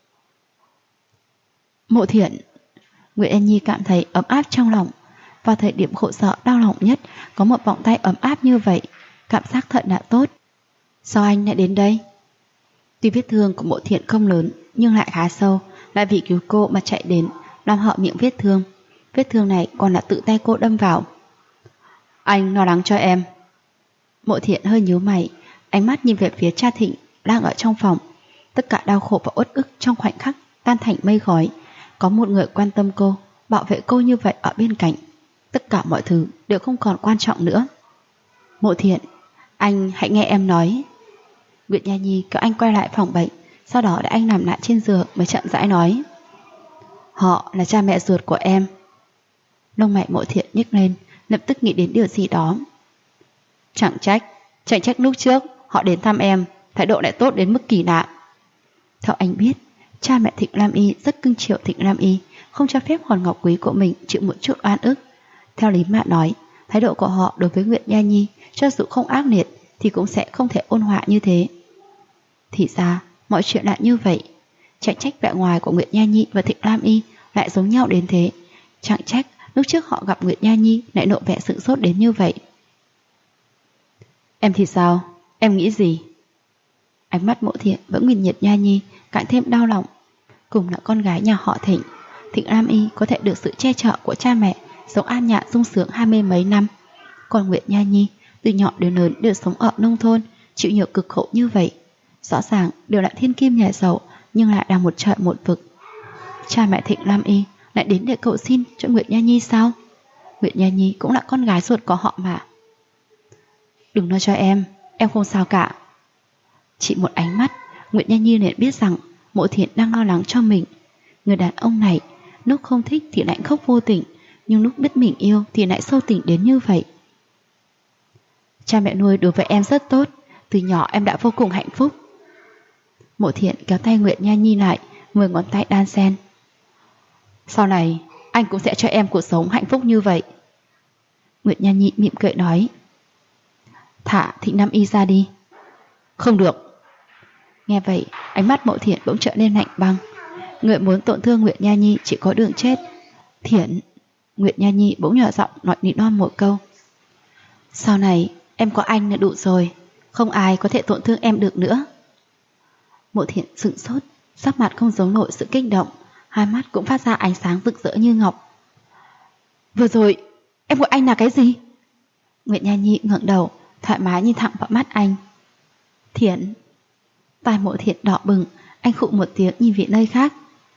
Mộ Thiện. Nguyệt Nha Nhi cảm thấy ấm áp trong lòng. Vào thời điểm khổ sở đau lòng nhất, có một vòng tay ấm áp như vậy, cảm giác thật là tốt. Sao anh lại đến đây? Tuy vết thương của Mộ Thiện không lớn, nhưng lại khá sâu, lại vì cứu cô mà chạy đến, làm hở miệng vết thương. Vết thương này còn là tự tay cô đâm vào. Anh lo lắng cho em. Mộ Thiện hơi nhíu mày, ánh mắt nhìn về phía cha Thịnh đang ở trong phòng. Tất cả đau khổ và uất ức trong khoảnh khắc tan thành mây khói. Có một người quan tâm cô, bảo vệ cô như vậy ở bên cạnh. tất cả mọi thứ đều không còn quan trọng nữa. Mộ Thiện, anh hãy nghe em nói. Nguyệt Nha Nhi kéo anh quay lại phòng bệnh, sau đó để anh nằm lại trên giường mới chậm rãi nói. Họ là cha mẹ ruột của em. Lông mày Mộ Thiện nhếch lên, lập tức nghĩ đến điều gì đó. Chẳng trách lúc trước họ đến thăm em, thái độ lại tốt đến mức kỳ lạ. Theo anh biết, cha mẹ Thịnh Lam Y rất cưng chiều Thịnh Lam Y, không cho phép hòn ngọc quý của mình chịu một chút oan ức. Theo lý mà nói, thái độ của họ đối với Nguyệt Nha Nhi cho dù không ác liệt thì cũng sẽ không thể ôn hòa như thế. Thì ra mọi chuyện lại như vậy. Chẳng trách vẻ ngoài của Nguyệt Nha Nhi và Thịnh Lam Y lại giống nhau đến thế. Chẳng trách lúc trước họ gặp Nguyệt Nha Nhi lại lộ vẻ sửng sốt đến như vậy. Em thì sao? Em nghĩ gì? Ánh mắt Mộ Thiện vẫn nhìn Nguyệt Nha Nhi, càng thêm đau lòng. Cùng là con gái nhà họ Thịnh, Thịnh Lam Y có thể được sự che chở của cha mẹ, sống an nhàn sung sướng 20 mấy năm. Còn Nguyệt Nha Nhi từ nhỏ đến lớn đều sống ở nông thôn, chịu nhiều cực khổ như vậy. Rõ ràng đều là thiên kim nhà giàu, nhưng lại là một trời một vực. Cha mẹ Thịnh Lam Y lại đến để cầu xin cho Nguyệt Nha Nhi sao? Nguyệt Nha Nhi cũng là con gái ruột của họ mà. Đừng nói cho em không sao cả. Chỉ một ánh mắt, Nguyệt Nha Nhi liền biết rằng Mộ Thiện đang lo lắng cho mình. Người đàn ông này lúc không thích thì lại khóc vô tình, nhưng lúc biết mình yêu thì lại sâu tình đến như vậy. Cha mẹ nuôi đối với em rất tốt, từ nhỏ em đã vô cùng hạnh phúc. Mộ Thiện kéo tay Nguyệt Nha Nhi lại, 10 ngón tay đan xen. Sau này anh cũng sẽ cho em cuộc sống hạnh phúc như vậy. Nguyệt Nha Nhi mỉm cười nói. Thả Thịnh Nam Y ra đi. Không được. Nghe vậy, ánh mắt Mộ Thiện bỗng trở nên lạnh băng. Người muốn tổn thương Nguyệt Nha Nhi chỉ có đường chết. Thiện. Nguyệt Nha Nhi bỗng nhỏ giọng nói nỉ non một câu. Sau này em có anh là đủ rồi, không ai có thể tổn thương em được nữa. Mộ Thiện sững sốt, sắc mặt không giấu nổi sự kích động, hai mắt cũng phát ra ánh sáng rực rỡ như ngọc. Vừa rồi em gọi anh là cái gì? Nguyệt Nha Nhi ngẩng đầu, thoải mái nhìn thẳng vào mắt anh. Thiện. Tai Mộ Thiện đỏ bừng, anh khụ một tiếng nhìn về nơi khác.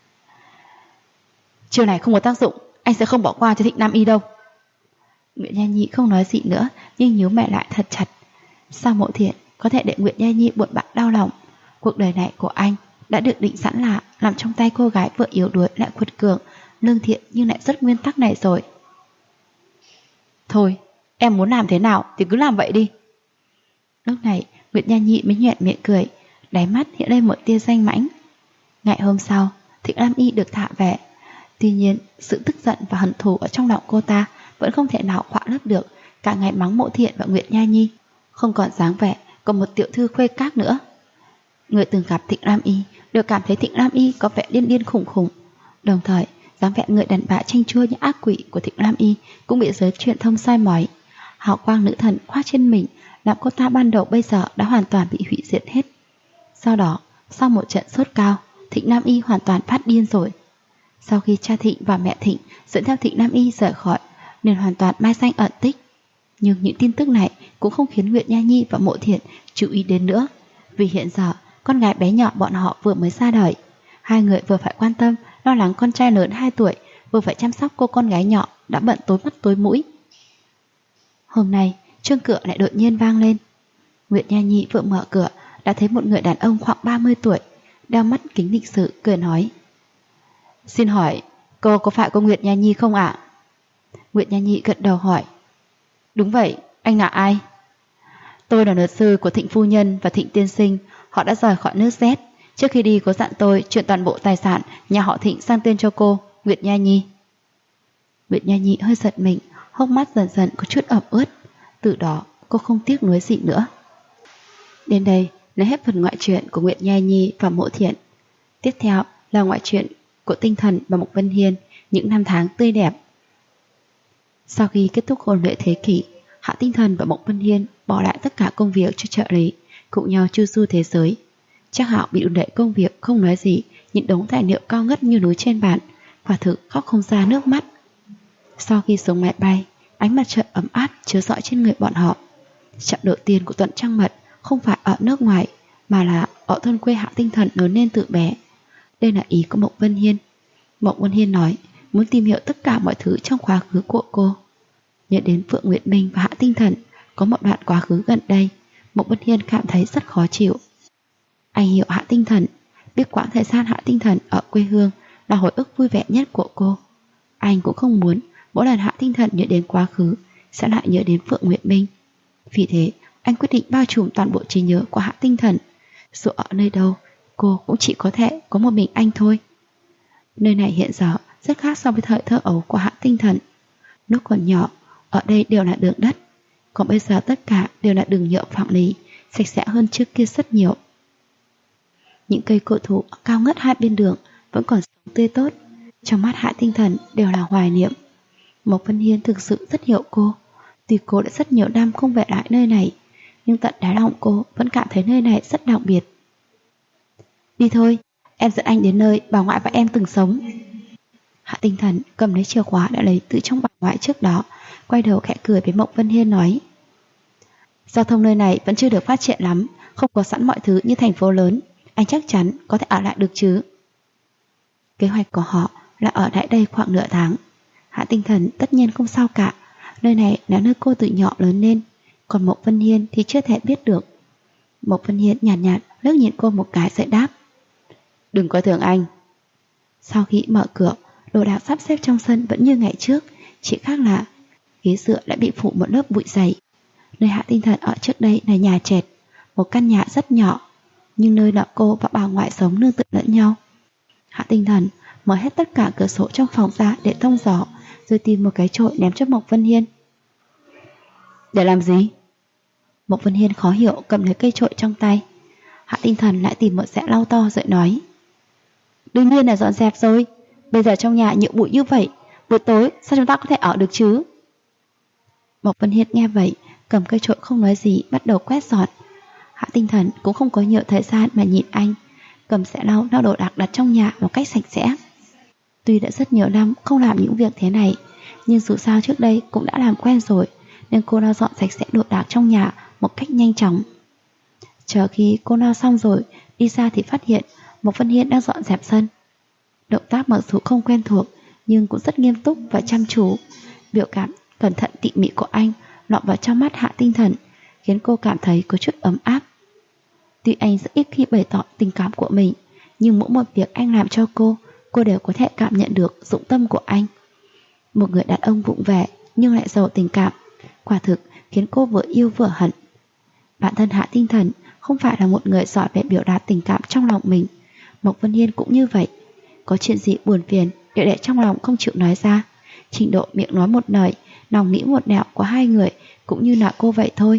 Chiều này không có tác dụng, anh sẽ không bỏ qua cho Thịnh Nam Y đâu. Nguyệt Nha Nhi không nói gì nữa, nhưng nhíu mày lại thật chặt. Sao Mộ Thiện có thể để Nguyệt Nha Nhi buồn bã đau lòng? Cuộc đời này của anh đã được định sẵn là nằm trong tay cô gái vừa yếu đuối lại quật cường, lương thiện nhưng lại rất nguyên tắc này rồi. Thôi, em muốn làm thế nào thì cứ làm vậy đi. Lúc này Nguyệt Nha Nhi mới nhoẻn miệng cười, đáy mắt hiện lên một tia danh mãnh. Ngày hôm sau, Thịnh Lam Y được thả về. Tuy nhiên, sự tức giận và hận thù ở trong lòng cô ta vẫn không thể nào khỏa lấp được cả ngày mắng Mộ Thiện và Nguyệt Nha Nhi, không còn dáng vẻ còn một tiểu thư khuê các nữa. Người từng gặp Thịnh Lam Y đều cảm thấy Thịnh Lam Y có vẻ điên điên khủng khủng. Đồng thời, dáng vẻ người đàn bà chanh chua như ác quỷ của Thịnh Lam Y cũng bị giới truyền thông soi mói. Hào quang nữ thần khoác trên mình làm cô ta ban đầu bây giờ đã hoàn toàn bị hủy diệt hết. Sau đó, sau một trận sốt cao, Thịnh Lam Y hoàn toàn phát điên rồi. Sau khi cha Thịnh và mẹ Thịnh dẫn theo Thịnh Lam Y rời khỏi, nên hoàn toàn mai danh ẩn tích. Nhưng những tin tức này cũng không khiến Nguyệt Nha Nhi và Mộ Thiện chú ý đến nữa, vì hiện giờ con gái bé nhỏ bọn họ vừa mới ra đời. Hai người vừa phải quan tâm, lo lắng con trai lớn 2 tuổi, vừa phải chăm sóc cô con gái nhỏ đã bận tối mắt tối mũi. Hôm nay, chuông cửa lại đột nhiên vang lên. Nguyệt Nha Nhi vừa mở cửa đã thấy một người đàn ông khoảng 30 tuổi, đeo mắt kính lịch sự, cười nói. Xin hỏi, cô có phải cô Nguyệt Nha Nhi không ạ? Nguyệt Nha Nhi gật đầu hỏi. Đúng vậy, anh là ai? Tôi là luật sư của Thịnh phu nhân và Thịnh tiên sinh, họ đã rời khỏi nước Z. Trước khi đi có dặn tôi chuyển toàn bộ tài sản nhà họ Thịnh sang tên cho cô, Nguyệt Nha Nhi. Nguyệt Nha Nhi hơi giật mình, hốc mắt dần dần có chút ẩm ướt. Từ đó cô không tiếc nuối gì nữa. Đến đây là hết phần ngoại truyện của Nguyệt Nha Nhi và Mộ Thiện. Tiếp theo là ngoại truyện của Tinh Thần và Mộc Vân Hiên, những năm tháng tươi đẹp. Sau khi kết thúc hôn lễ thế kỷ, Hạ Tinh Thần và Mộc Vân Hiên bỏ lại tất cả công việc cho trợ lý, cùng nhau chu du thế giới. Chắc Hạo bị đùn đẩy công việc không nói gì, nhìn đống tài liệu cao ngất như núi trên bàn, quả thực khóc không ra nước mắt. Sau khi xuống máy bay, ánh mặt trời ấm áp chiếu rọi trên người bọn họ. Trạm đầu tiên của tuần trăng mật không phải ở nước ngoài, mà là ở thôn quê Hạ Tinh Thần lớn lên từ bé. Đây là ý của Mộc Vân Hiên. Mộc Vân Hiên nói muốn tìm hiểu tất cả mọi thứ trong quá khứ của cô. Nhớ đến Phượng Nguyệt Minh và Hạ Tinh Thần có một đoạn quá khứ gần đây, Mộc Vân Hiên cảm thấy rất khó chịu. Anh hiểu Hạ Tinh Thần, biết quãng thời gian Hạ Tinh Thần ở quê hương là hồi ức vui vẻ nhất của cô. Anh cũng không muốn mỗi lần Hạ Tinh Thần nhớ đến quá khứ sẽ lại nhớ đến Phượng Nguyệt Minh. Vì thế anh quyết định bao trùm toàn bộ trí nhớ của Hạ Tinh Thần. Dù ở nơi đâu, cô cũng chỉ có thể có một mình anh thôi. Nơi này hiện giờ rất khác so với thời thơ ấu của Hạ Tinh Thần. Lúc còn nhỏ, ở đây đều là đường đất, còn bây giờ tất cả đều là đường nhựa phẳng lý, sạch sẽ hơn trước kia rất nhiều. Những cây cổ thụ cao ngất hai bên đường vẫn còn sống tươi tốt, trong mắt Hạ Tinh Thần đều là hoài niệm. Mộc Vân Hiên thực sự rất hiểu cô. Tuy cô đã rất nhiều năm không về lại nơi này, nhưng tận đáy lòng cô vẫn cảm thấy nơi này rất đặc biệt. Đi thôi, em dẫn anh đến nơi bà ngoại và em từng sống. Hạ Tinh Thần cầm lấy chìa khóa đã lấy từ trong bà ngoại trước đó, quay đầu khẽ cười với Mộc Vân Hiên nói: giao thông nơi này vẫn chưa được phát triển lắm, không có sẵn mọi thứ như thành phố lớn, anh chắc chắn có thể ở lại được chứ? Kế hoạch của họ là ở lại đây khoảng nửa tháng. Hạ Tinh Thần tất nhiên không sao cả, nơi này là nơi cô từ nhỏ lớn lên, còn Mộc Vân Hiên thì chưa thể biết được. Mộc Vân Hiên nhàn nhạt liếc nhìn cô một cái rồi đáp: đừng coi thường anh. Sau khi mở cửa, đồ đạc sắp xếp trong sân vẫn như ngày trước, chỉ khác là ghế dựa đã bị phủ một lớp bụi dày. Nơi Hạ Tinh Thần ở trước đây là nhà trệt, một căn nhà rất nhỏ, nhưng nơi là cô và bà ngoại sống nương tựa lẫn nhau. Hạ Tinh Thần mở hết tất cả cửa sổ trong phòng ra để thông gió, rồi tìm một cái chổi ném cho Mộc Vân Hiên. Để làm gì? Mộc Vân Hiên khó hiểu cầm lấy cây chổi trong tay. Hạ Tinh Thần lại tìm một xẻ lau to rồi nói: đương nhiên là dọn dẹp rồi, bây giờ trong nhà nhiều bụi như vậy, buổi tối sao chúng ta có thể ở được chứ? Mộc Vân Hiên nghe vậy, cầm cây chổi không nói gì, bắt đầu quét dọn. Hạ Tinh Thần cũng không có nhiều thời gian mà nhìn anh, cầm xẻ lau đồ đạc đặt trong nhà một cách sạch sẽ. Tuy đã rất nhiều năm không làm những việc thế này, nhưng dù sao trước đây cũng đã làm quen rồi, nên cô lau dọn sạch sẽ đồ đạc trong nhà một cách nhanh chóng. Chờ khi cô lau xong rồi, đi ra thì phát hiện Mộc Vân Hiên đang dọn dẹp sân. Động tác mặc dù không quen thuộc, nhưng cũng rất nghiêm túc và chăm chú. Biểu cảm cẩn thận tỉ mỉ của anh lọt vào trong mắt Hạ Tinh Thần, khiến cô cảm thấy có chút ấm áp. Tuy anh rất ít khi bày tỏ tình cảm của mình, nhưng mỗi một việc anh làm cho cô đều có thể cảm nhận được dụng tâm của anh. Một người đàn ông vụng về nhưng lại giàu tình cảm, quả thực khiến cô vừa yêu vừa hận. Bản thân Hạ Tinh Thần không phải là một người giỏi về biểu đạt tình cảm trong lòng mình. Mộc Vân Hiên cũng như vậy, có chuyện gì buồn phiền đều để trong lòng không chịu nói ra. Trình độ miệng nói một lời, lòng nghĩ một nẻo của hai người cũng như là cô vậy thôi.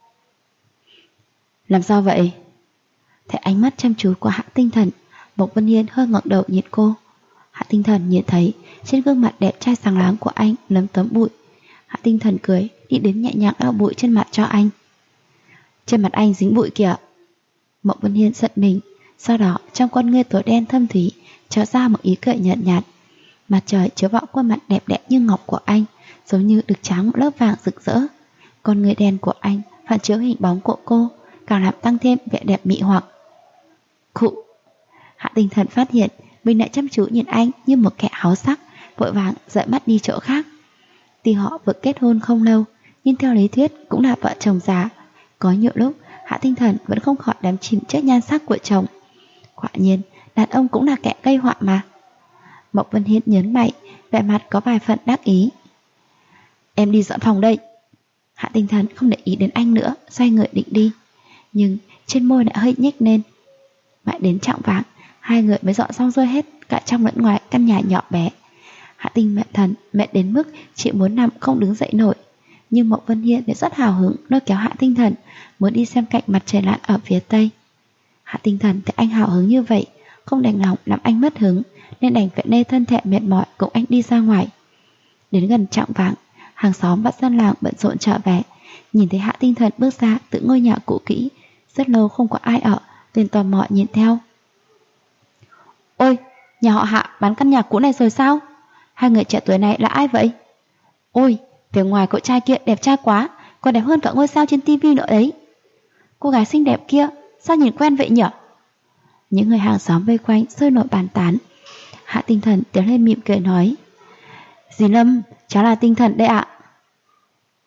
Làm sao vậy? Thấy ánh mắt chăm chú của Hạ Tinh Thần, Mộc Vân Hiên hơi ngẩng đầu nhìn cô. Hạ Tinh Thần nhìn thấy trên gương mặt đẹp trai sáng láng của anh lấm tấm bụi. Hạ Tinh Thần cười, đi đến nhẹ nhàng lau bụi trên mặt cho anh. Trên mặt anh dính bụi kìa. Mộc Vân Hiên giận mình, sau đó trong con ngươi tối đen thâm thúy trở ra một ý cười nhợt nhạt. Mặt trời chiếu vào khuôn mặt đẹp đẽ như ngọc của anh, giống như được tráng một lớp vàng rực rỡ. Con người đen của anh phản chiếu hình bóng của cô, càng làm tăng thêm vẻ đẹp mị hoặc. Khụ! Hạ Tinh Thần phát hiện mình lại chăm chú nhìn anh như một kẻ háo sắc, vội vàng dời mắt đi chỗ khác. Tuy họ vừa kết hôn không lâu, nhưng theo lý thuyết cũng là vợ chồng già. Có nhiều lúc Hạ Tinh Thần vẫn không khỏi đắm chìm trước nhan sắc của chồng. Quả nhiên, đàn ông cũng là kẻ gây họa mà. Mộc Vân Hiên nhấn mạnh, vẻ mặt có vài phần đắc ý. Em đi dọn phòng đây. Hạ Tinh Thần không để ý đến anh nữa, xoay người định đi, nhưng trên môi lại hơi nhếch lên. Mãi đến chạng vạng, hai người mới dọn xong xuôi hết cả trong lẫn ngoài căn nhà nhỏ bé. Hạ Tinh Thần mệt đến mức chỉ muốn nằm không đứng dậy nổi, nhưng Mộc Vân Hiên lại rất hào hứng lôi kéo Hạ Tinh Thần muốn đi xem cạnh mặt trời lặn ở phía tây. Hạ Tinh Thần thấy anh hào hứng như vậy, không đành lòng làm anh mất hứng, nên đành phải nê thân thể mệt mỏi cùng anh đi ra ngoài. Đến gần chạng vạng, hàng xóm và dân làng bận rộn trở về, nhìn thấy Hạ Tinh Thần bước ra từ ngôi nhà cũ kỹ, rất lâu không có ai ở, liền tò mò nhìn theo. Ôi, nhà họ Hạ bán căn nhà cũ này rồi sao? Hai người trẻ tuổi này là ai vậy? Ôi, vẻ ngoài cậu trai kia đẹp trai quá, còn đẹp hơn cả ngôi sao trên tivi nữa đấy. Cô gái xinh đẹp kia, sao nhìn quen vậy nhỉ? Những người hàng xóm vây quanh sôi nổi bàn tán. Hạ Tinh Thần tiến lên mỉm cười nói: Dì Lâm, cháu là Tinh Thần đây ạ.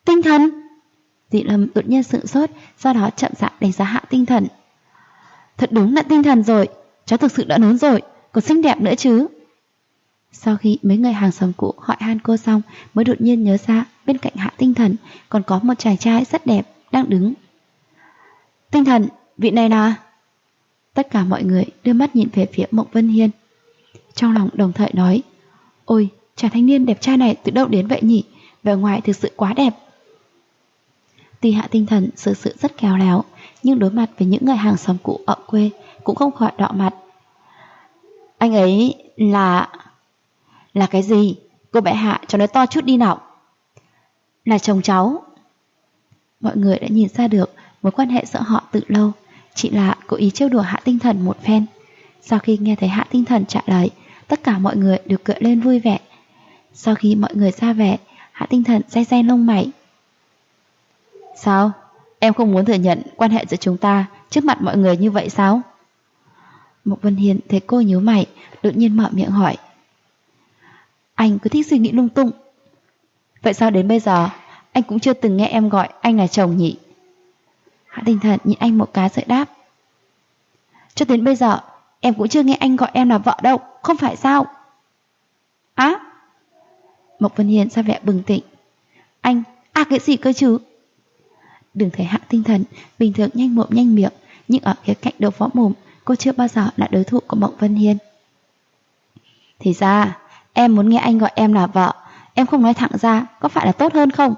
Tinh thần! Dị Lâm đột nhiên sửng sốt, sau đó chậm rãi đánh giá Hạ Tinh Thần. Thật đúng là tinh thần rồi, cháu thực sự đã lớn rồi, còn xinh đẹp nữa chứ. Sau khi mấy người hàng xóm cũ hỏi han cô xong, mới đột nhiên nhớ ra bên cạnh Hạ Tinh Thần còn có một chàng trai rất đẹp đang đứng. Tinh Thần, vị này là... Tất cả mọi người đưa mắt nhìn về phía Mộng Vân Hiên. Trong lòng đồng thời nói, ôi, chàng thanh niên đẹp trai này từ đâu đến vậy nhỉ, vẻ ngoài thực sự quá đẹp. Tuy Hạ Tinh Thần xử sự rất khéo léo, nhưng đối mặt với những người hàng xóm cũ ở quê cũng không khỏi đỏ mặt. Anh ấy là cái gì? Cô bé Hạ, cháu nói to chút đi nào. Là chồng cháu. Mọi người đã nhìn ra được mối quan hệ giữa họ từ lâu, chỉ là cố ý trêu đùa Hạ Tinh Thần một phen. Sau khi nghe thấy Hạ Tinh Thần trả lời, tất cả mọi người đều cười lên vui vẻ. Sau khi mọi người ra vẻ, Hạ Tinh Thần day day lông mày. Sao? Em không muốn thừa nhận quan hệ giữa chúng ta trước mặt mọi người như vậy sao? Mộc Vân Hiên thấy cô nhíu mày, đột nhiên mở miệng hỏi. Anh cứ thích suy nghĩ lung tung. Vậy sao đến bây giờ anh cũng chưa từng nghe em gọi anh là chồng nhỉ? Hạ Tinh Thần nhìn anh một cái rồi đáp. Cho đến bây giờ em cũng chưa nghe anh gọi em là vợ đâu, không phải sao? Á? Mộc Vân Hiên ra vẻ bừng tỉnh. Anh, cái gì cơ chứ? Đừng thấy Hạ Tinh Thần bình thường nhanh mồm nhanh miệng, nhưng ở khía cạnh đầu võ mồm, cô chưa bao giờ là đối thủ của Mộng Vân Hiên. Thì ra, em muốn nghe anh gọi em là vợ, em không nói thẳng ra, có phải là tốt hơn không?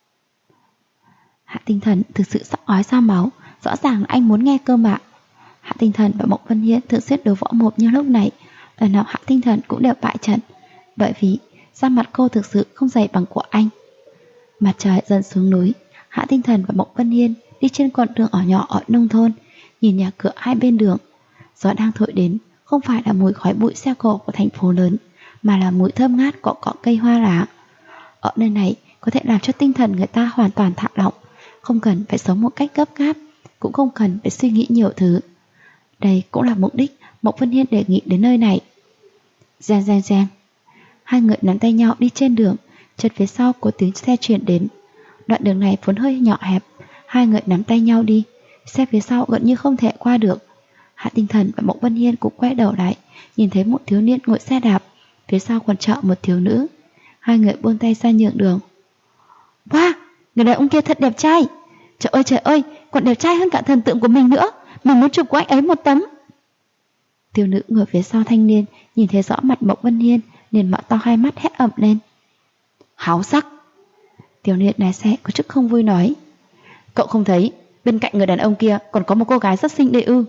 Hạ Tinh Thần thực sự sắp ói ra máu, rõ ràng là anh muốn nghe cơ mà. Hạ Tinh Thần và Mộng Vân Hiên thường xuyên đấu võ mồm như lúc này, lần nào Hạ Tinh Thần cũng đều bại trận, bởi vì da mặt cô thực sự không dày bằng của anh. Mặt trời dần xuống núi, Hạ Tinh Thần và Mộng Vân Hiên đi trên con đường nhỏ ở nông thôn, nhìn nhà cửa hai bên đường. Gió đang thổi đến không phải là mùi khói bụi xe cộ của thành phố lớn, mà là mùi thơm ngát của cỏ cây hoa lá. Ở nơi này có thể làm cho tinh thần người ta hoàn toàn thả lỏng, không cần phải sống một cách gấp gáp, cũng không cần phải suy nghĩ nhiều thứ. Đây cũng là mục đích Mộng Vân Hiên đề nghị đến nơi này. Giang giang giang, hai người nắm tay nhau đi trên đường, chợt phía sau có tiếng xe chuyển đến. Đoạn đường này vốn hơi nhỏ hẹp, hai người nắm tay nhau đi, xe phía sau gần như không thể qua được. Hạ Tinh Thần và Mộng Vân Hiên cũng quay đầu lại, nhìn thấy một thiếu niên ngồi xe đạp, phía sau còn chở một thiếu nữ. Hai người buông tay ra nhường đường. Wow, người đàn ông kia thật đẹp trai. Trời ơi, còn đẹp trai hơn cả thần tượng của mình nữa. Mình muốn chụp của anh ấy một tấm. Thiếu nữ ngồi phía sau thanh niên nhìn thấy rõ mặt Mộng Vân Hiên, liền mở to hai mắt hét ầm lên. Háo sắc. Thiếu niên lái xe có chút không vui nói. Cậu không thấy bên cạnh người đàn ông kia còn có một cô gái rất xinh đấy ư?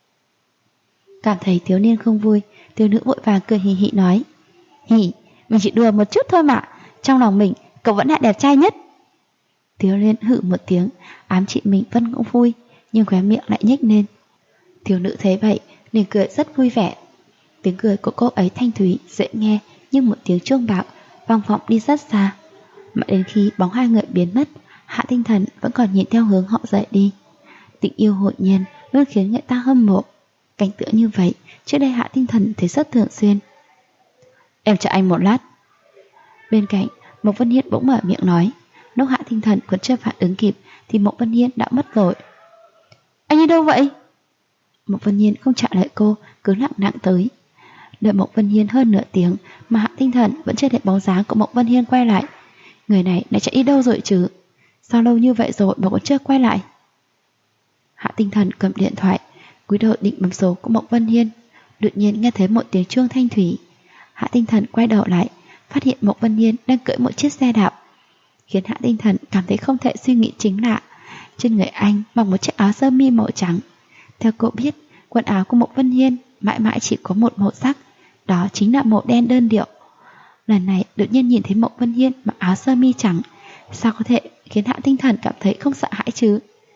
Cảm thấy thiếu niên không vui, thiếu nữ vội vàng cười hì hì nói. Hì, mình chỉ đùa một chút thôi mà, trong lòng mình cậu vẫn là đẹp trai nhất. Thiếu niên hự một tiếng, ám chị mình vẫn cũng vui, nhưng khóe miệng lại nhếch lên. Thiếu nữ thấy vậy liền cười rất vui vẻ. Tiếng cười của cô ấy thanh thúy, dễ nghe, nhưng một tiếng chuông bạo vang vọng đi rất xa. Mãi đến khi bóng hai người biến mất, Hạ Tinh Thần vẫn còn nhìn theo hướng họ rời đi. Tình yêu hồn nhiên luôn khiến người ta hâm mộ. Cảnh tượng như vậy trước đây Hạ Tinh Thần thấy rất thường xuyên. Em chờ anh một lát. Bên cạnh Mộc Vân Hiên bỗng mở miệng nói. Lúc Hạ Tinh Thần còn chưa phản ứng kịp thì Mộc Vân Hiên đã mất rồi. Anh đi đâu vậy? Mộc Vân Hiên không trả lời cô, cứ lặng lặng tới. Đợi Mộc Vân Hiên hơn nửa tiếng mà Hạ Tinh Thần vẫn chưa thấy bóng dáng của Mộc Vân Hiên quay lại. Người này đã chạy đi đâu rồi chứ? Sao lâu như vậy rồi mà vẫn chưa quay lại? Hạ Tinh Thần cầm điện thoại, cúi đầu định bấm số của Mộc Vân Hiên. Đột nhiên nghe thấy một tiếng chuông thanh thủy. Hạ Tinh Thần quay đầu lại, phát hiện Mộc Vân Hiên đang cưỡi một chiếc xe đạp. Khiến Hạ Tinh Thần cảm thấy không thể suy nghĩ chính là trên người anh mặc một chiếc áo sơ mi màu trắng. Theo cô biết, quần áo của Mộc Vân Hiên mãi mãi chỉ có một màu sắc, đó chính là màu đen đơn điệu. Lần này đột nhiên nhìn thấy Mộc Vân Hiên mặc áo sơ mi trắng, sao có thể khiến Hạ Tinh Thần cảm thấy không sợ hãi chứ?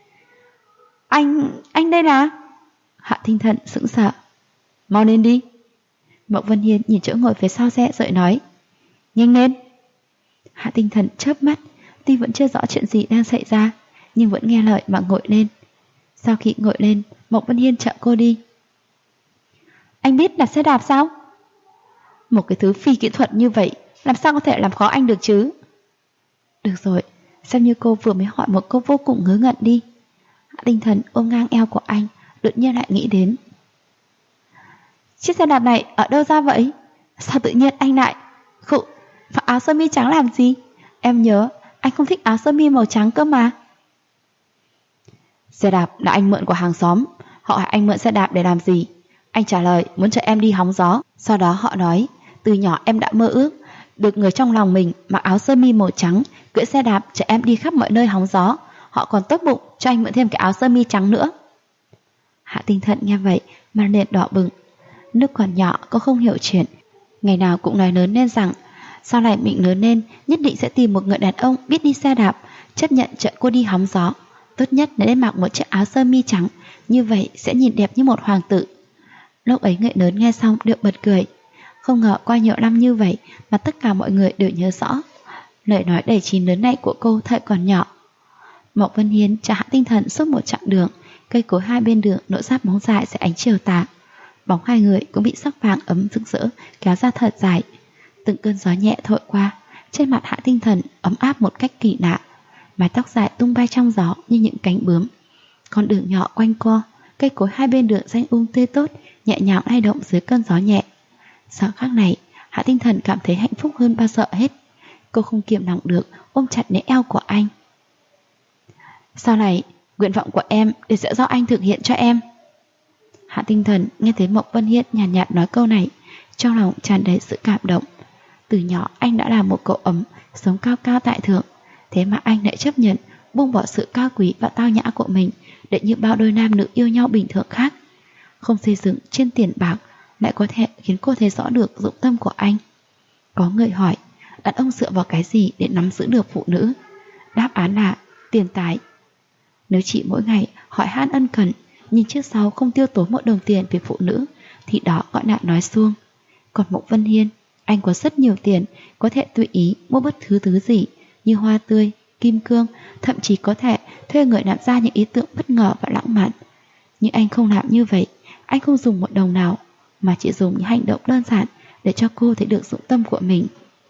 Anh đây là... Hạ Tinh Thần sững sờ. Mau lên đi. Mộc Vân Hiên nhìn chỗ ngồi phía sau xe rồi nói. Nhanh lên. Hạ Tinh Thần chớp mắt, tuy vẫn chưa rõ chuyện gì đang xảy ra, nhưng vẫn nghe lời mà ngồi lên. Sau khi ngồi lên, Mộc Vân Hiên chở cô đi. Anh biết đạp xe đạp sao? Một cái thứ phi kỹ thuật như vậy làm sao có thể làm khó anh được chứ? Được rồi, xem như cô vừa mới hỏi một câu vô cùng ngớ ngẩn đi. Hạ Tinh Thần ôm ngang eo của anh, đột nhiên lại nghĩ đến. Chiếc xe đạp này ở đâu ra vậy? Sao tự nhiên anh lại... Khụ, mặc áo sơ mi trắng làm gì? Em nhớ anh không thích áo sơ mi màu trắng cơ mà. Xe đạp là anh mượn của hàng xóm. Họ hỏi anh mượn xe đạp để làm gì? Anh trả lời muốn cho em đi hóng gió. Sau đó họ nói, từ nhỏ em đã mơ ước được người trong lòng mình mặc áo sơ mi màu trắng, cưỡi xe đạp chở em đi khắp mọi nơi hóng gió. Họ còn tốt bụng cho anh mượn thêm cái áo sơ mi trắng nữa. Hạ Tinh Thần nghe vậy mặt liền đỏ bừng. Lúc còn nhỏ cô không hiểu chuyện, ngày nào cũng nói lớn lên rằng sau này mình lớn lên nhất định sẽ tìm một người đàn ông biết đi xe đạp, chấp nhận chở cô đi hóng gió. Tốt nhất là nên mặc một chiếc áo sơ mi trắng, như vậy sẽ nhìn đẹp như một hoàng tử. Lúc ấy người lớn nghe xong đều bật cười. Không ngờ qua nhiều năm như vậy mà tất cả mọi người đều nhớ rõ lời nói đầy trí lớn này của cô thời còn nhỏ. Mộc Vân Hiên chở Hạ Tinh Thần suốt một chặng đường, cây cối hai bên đường nổi ra bóng dài dưới ánh chiều tà. Bóng hai người cũng bị sắc vàng ấm rực rỡ kéo ra thật dài. Từng cơn gió nhẹ thổi qua, trên mặt Hạ Tinh Thần ấm áp một cách kỳ lạ. Mái tóc dài tung bay trong gió như những cánh bướm. Con đường nhỏ quanh co, cây cối hai bên đường xanh tươi tốt, nhẹ nhàng lay động dưới cơn gió nhẹ. Giờ khắc này, Hạ Tinh Thần cảm thấy hạnh phúc hơn bao giờ hết. Cô không kiềm lòng được ôm chặt lấy eo của anh. Sau này, nguyện vọng của em đều sẽ do anh thực hiện cho em. Hạ Tinh Thần nghe thấy Mộc Vân Hiên nhàn nhạt nói câu này, trong lòng tràn đầy sự cảm động. Từ nhỏ anh đã là một cậu ấm, sống cao cao tại thượng, thế mà anh lại chấp nhận buông bỏ sự cao quý và tao nhã của mình để như bao đôi nam nữ yêu nhau bình thường khác. Không xây dựng trên tiền bạc lại có thể khiến cô thấy rõ được dụng tâm của anh. Có người hỏi, đàn ông dựa vào cái gì để nắm giữ được phụ nữ? Đáp án là tiền tài. Nếu chị mỗi ngày hỏi han ân cần, nhưng trước sau không tiêu tốn một đồng tiền về phụ nữ, thì đó gọi là nói suông. Còn Mộc Vân Hiên, anh có rất nhiều tiền, có thể tùy ý mua bất cứ thứ gì như hoa tươi, kim cương, thậm chí có thể thuê người làm ra những ý tưởng bất ngờ và lãng mạn. Nhưng anh không làm như vậy, anh không dùng một đồng nào, mà chỉ dùng những hành động đơn giản để cho cô thấy được dụng tâm của mình.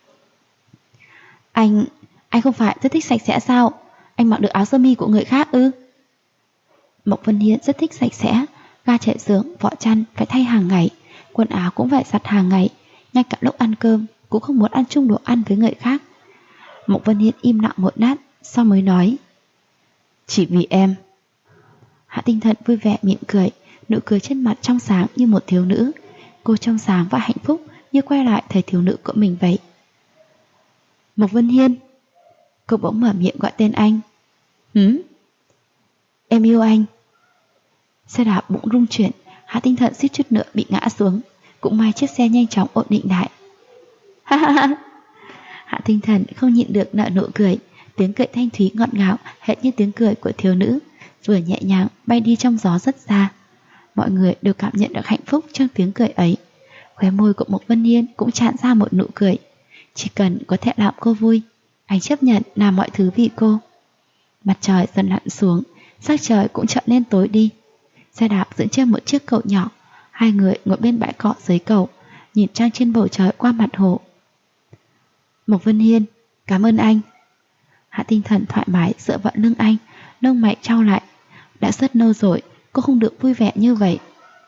Anh không phải rất thích sạch sẽ sao? Anh mặc được áo sơ mi của người khác ư? Mộc Vân Hiên rất thích sạch sẽ, ga trải giường, vỏ chăn phải thay hàng ngày, quần áo cũng phải giặt hàng ngày, ngay cả lúc ăn cơm cũng không muốn ăn chung đồ ăn với người khác. Mộc Vân Hiên im lặng một lát, sau mới nói, chỉ vì em. Hạ Tinh Thần vui vẻ mỉm cười, nụ cười trên mặt trong sáng như một thiếu nữ. Cô trong sáng và hạnh phúc như quay lại thời thiếu nữ của mình vậy. Mộc Vân Hiên. Cô bỗng mở miệng gọi tên anh. Em yêu anh. Xe đạp bỗng rung chuyển, Hạ Tinh Thần suýt chút nữa bị ngã xuống. Cũng may chiếc xe nhanh chóng ổn định lại. Ha ha ha. Hạ Tinh Thần không nhịn được nở nụ cười. Tiếng cười thanh thúy ngọt ngào hệt như tiếng cười của thiếu nữ, vừa nhẹ nhàng bay đi trong gió rất xa. Mọi người đều cảm nhận được hạnh phúc trong tiếng cười ấy. Khóe môi của Mộc Vân Hiên cũng tràn ra một nụ cười. Chỉ cần có thể làm cô vui, anh chấp nhận làm mọi thứ vì cô. Mặt trời dần lặn xuống, sắc trời cũng trở nên tối đi. Xe đạp dựng trên một chiếc cầu nhỏ. Hai người ngồi bên bãi cỏ dưới cầu, nhìn trăng trên bầu trời qua mặt hồ. Mộc Vân Hiên, cảm ơn anh. Hạ Tinh Thần thoải mái dựa vào lưng anh, lông mày trao lại. Đã rất lâu rồi cô không được vui vẻ như vậy.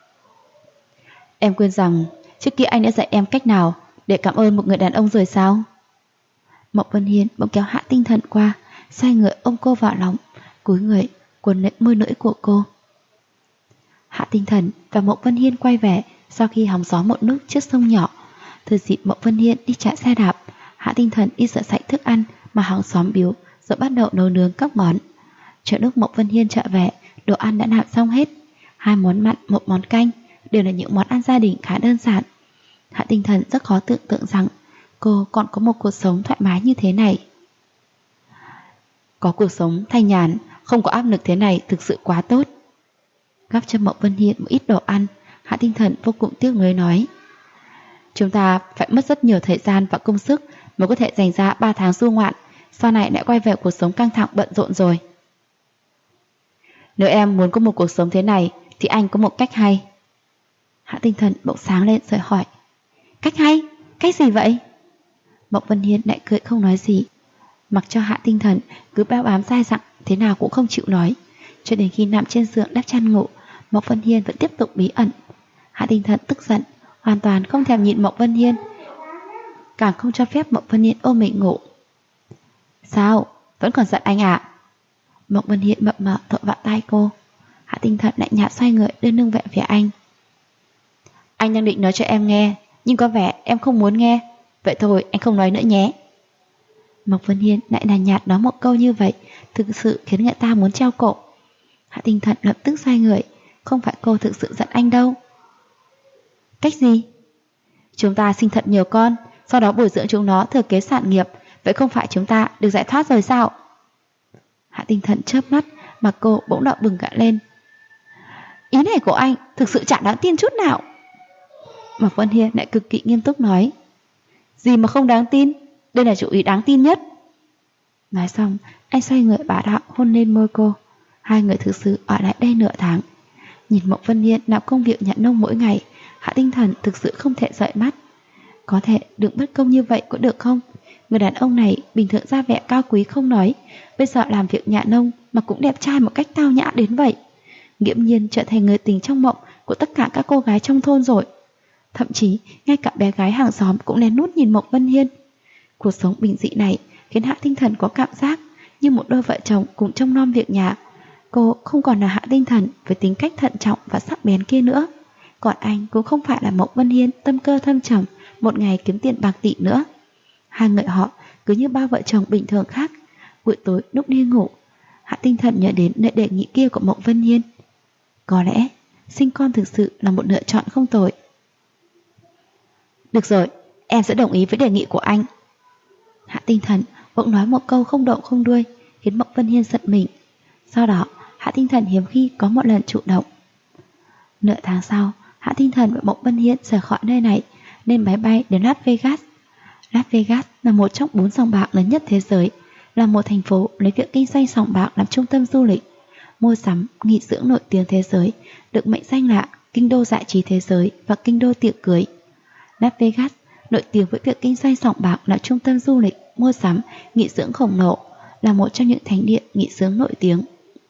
Em quên rằng trước kia anh đã dạy em cách nào để cảm ơn một người đàn ông rồi sao? Mộc Vân Hiên bỗng kéo Hạ Tinh Thần qua, xoay người ôm cô vào lòng, cúi người cuốn lấy môi lưỡi của cô. Hạ Tinh Thần và Mộc Vân Hiên quay về sau khi hóng gió một lúc trước sông nhỏ. Thừa dịp Mộc Vân Hiên đi chạy xe đạp, Hạ Tinh Thần đi rửa sạch thức ăn mà hàng xóm biếu, rồi bắt đầu nấu nướng các món. Chờ lúc Mộc Vân Hiên trở về, đồ ăn đã làm xong hết. 2 món mặn, 1 món canh đều là những món ăn gia đình khá đơn giản. Hạ Tinh Thần rất khó tưởng tượng rằng cô còn có một cuộc sống thoải mái như thế này. Có cuộc sống thanh nhàn, không có áp lực thế này thực sự quá tốt. Gắp cho Mộc Vân Hiên một ít đồ ăn, Hạ Tinh Thần vô cùng tiếc nuối nói, chúng ta phải mất rất nhiều thời gian và công sức mới có thể dành ra 3 tháng du ngoạn, sau này lại quay về cuộc sống căng thẳng bận rộn rồi. Nếu em muốn có một cuộc sống thế này thì anh có một cách hay. Hạ Tinh Thần bỗng sáng lên rồi hỏi, cách hay? Cách gì vậy? Mộc Vân Hiên lại cười không nói gì. Mặc cho Hạ Tinh Thần cứ bao bám dai dẳng thế nào cũng không chịu nói. Cho đến khi nằm trên giường đắp chăn ngủ, Mộc Vân Hiên vẫn tiếp tục bí ẩn. Hạ Tinh Thần tức giận, hoàn toàn không thèm nhịn Mộc Vân Hiên, càng không cho phép Mộc Vân Hiên ôm mình ngủ. Sao? Vẫn còn giận anh à? Mộc Vân Hiên mập mờ thổi vào tai cô. Hạ Tinh Thần lạnh nhạt xoay người đưa lưng về phía anh. Anh đang định nói cho em nghe, nhưng có vẻ em không muốn nghe. Vậy thôi anh không nói nữa nhé. Mộc Vân Hiên lại nhàn nhạt nói một câu như vậy, thực sự khiến người ta muốn treo cổ. Hạ Tinh Thần lập tức xoay người. Không phải cô thực sự giận anh đâu. Cách gì? Chúng ta sinh thật nhiều con, sau đó bồi dưỡng chúng nó thừa kế sản nghiệp. Vậy không phải chúng ta được giải thoát rồi sao? Hạ Tinh Thần chớp mắt, mà cô bỗng đỏ bừng cả lên. Ý này của anh thực sự chẳng đáng tin chút nào. Mộc Vân Hiên lại cực kỳ nghiêm túc nói. Gì mà không đáng tin? Đây là chủ ý đáng tin nhất. Nói xong, anh xoay người bá đạo hôn lên môi cô. Hai người thực sự ở lại đây nửa tháng. Nhìn Mộc Vân Hiên làm công việc nhận nông mỗi ngày, Hạ Tinh Thần thực sự không thể rời mắt. Có thể đừng bất công như vậy có được không? Người đàn ông này bình thường ra vẻ cao quý không nói, bây giờ làm việc nhà nông mà cũng đẹp trai một cách tao nhã đến vậy. Nghiễm nhiên trở thành người tình trong mộng của tất cả các cô gái trong thôn rồi. Thậm chí ngay cả bé gái hàng xóm cũng lén lút nhìn Mộc Vân Hiên. Cuộc sống bình dị này khiến Hạ Tinh Thần có cảm giác như một đôi vợ chồng cùng trông nom việc nhà. Cô không còn là Hạ Tinh Thần với tính cách thận trọng và sắc bén kia nữa. Còn anh cũng không phải là Mộc Vân Hiên tâm cơ thâm trầm, một ngày kiếm tiền bạc tỷ nữa. Hai người họ cứ như ba vợ chồng bình thường khác. Buổi tối lúc đi ngủ, Hạ Tinh Thần nhớ đến lời đề nghị kia của Mộc Vân Hiên. Có lẽ sinh con thực sự là một lựa chọn không tồi. Được rồi, em sẽ đồng ý với đề nghị của anh. Hạ Tinh Thần bỗng nói một câu không động không đuôi, khiến Mộc Vân Hiên giật mình. Sau đó Hạ Tinh Thần hiếm khi có một lần chủ động. Nửa tháng sau, Hạ Tinh Thần và Mộc Vân Hiên rời khỏi nơi này, lên máy bay đến Las Vegas. Las Vegas là một trong 4 sòng bạc lớn nhất thế giới, là một thành phố lấy việc kinh doanh sòng bạc làm trung tâm du lịch, mua sắm, nghỉ dưỡng nổi tiếng thế giới, được mệnh danh là kinh đô giải trí thế giới và kinh đô tiệc cưới. Las Vegas nổi tiếng với việc kinh doanh sòng bạc là trung tâm du lịch, mua sắm, nghỉ dưỡng khổng lồ, là một trong những thánh địa nghỉ dưỡng nổi tiếng.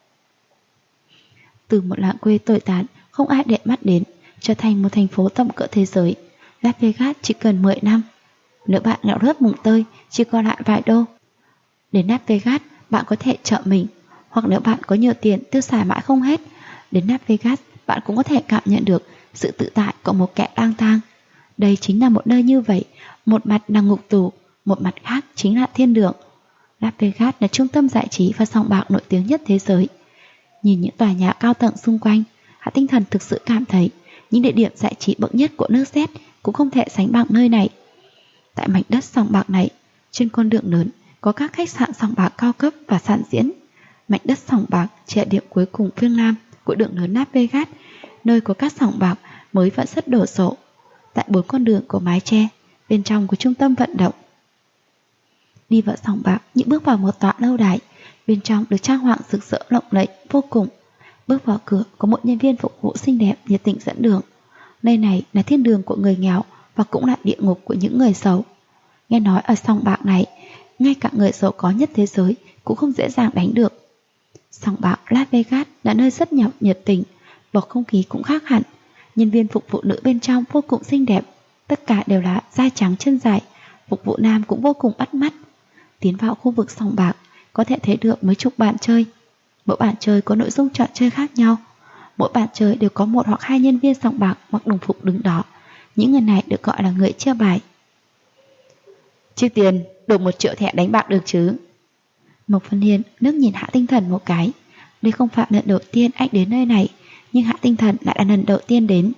Từ một làng quê tồi tàn không ai để mắt đến, trở thành một thành phố tầm cỡ thế giới, Las Vegas chỉ cần 10 năm. Nếu bạn nghèo rớt mùng tơi, chỉ còn lại vài đô. Đến Las Vegas, bạn có thể trợ mình, hoặc nếu bạn có nhiều tiền tiêu xài mãi không hết, đến Las Vegas bạn cũng có thể cảm nhận được sự tự tại của một kẻ lang thang. Đây chính là một nơi như vậy, một mặt là ngục tù, một mặt khác chính là thiên đường. Las Vegas là trung tâm giải trí và sòng bạc nổi tiếng nhất thế giới. Nhìn những tòa nhà cao tầng xung quanh, Hạ Tinh Thần thực sự cảm thấy những địa điểm giải trí bậc nhất của nước Z cũng không thể sánh bằng nơi này. Tại mảnh đất sòng bạc này, trên con đường lớn có các khách sạn sòng bạc cao cấp và sàn diễn. Mảnh đất sòng bạc chỉ ở điểm cuối cùng phương Nam của đường lớn Las Vegas, nơi có các sòng bạc mới vẫn rất đổ sộ. Tại 4 con đường của mái che, bên trong của trung tâm vận động. Đi vào sòng bạc như bước vào một tọa lâu đài, bên trong được trang hoàng rực rỡ lộng lẫy vô cùng. Bước vào cửa có một nhân viên phục vụ xinh đẹp nhiệt tình dẫn đường. Nơi này là thiên đường của người nghèo và cũng là địa ngục của những người xấu. Nghe nói ở sòng bạc này, ngay cả người giàu có nhất thế giới cũng không dễ dàng đánh được. Sòng bạc Las Vegas là nơi rất nhiệt tình, bầu không khí cũng khác hẳn. Nhân viên phục vụ nữ bên trong vô cùng xinh đẹp, tất cả đều là da trắng chân dài. Phục vụ nam cũng vô cùng bắt mắt. Tiến vào khu vực sòng bạc, có thể thấy được mấy chục bàn chơi. Mỗi bàn chơi có nội dung trò chơi khác nhau. Mỗi bàn chơi đều có 1 hoặc 2 nhân viên sòng bạc mặc đồng phục đứng đó. Những người này được gọi là người chia bài. Trước tiền đổi 1 triệu thẻ đánh bạc được chứ? Mộc Vân Hiên nước nhìn Hạ Tinh Thần một cái. Đây không phải lần đầu tiên anh đến nơi này, nhưng Hạ Tinh Thần lại là lần đầu tiên đến.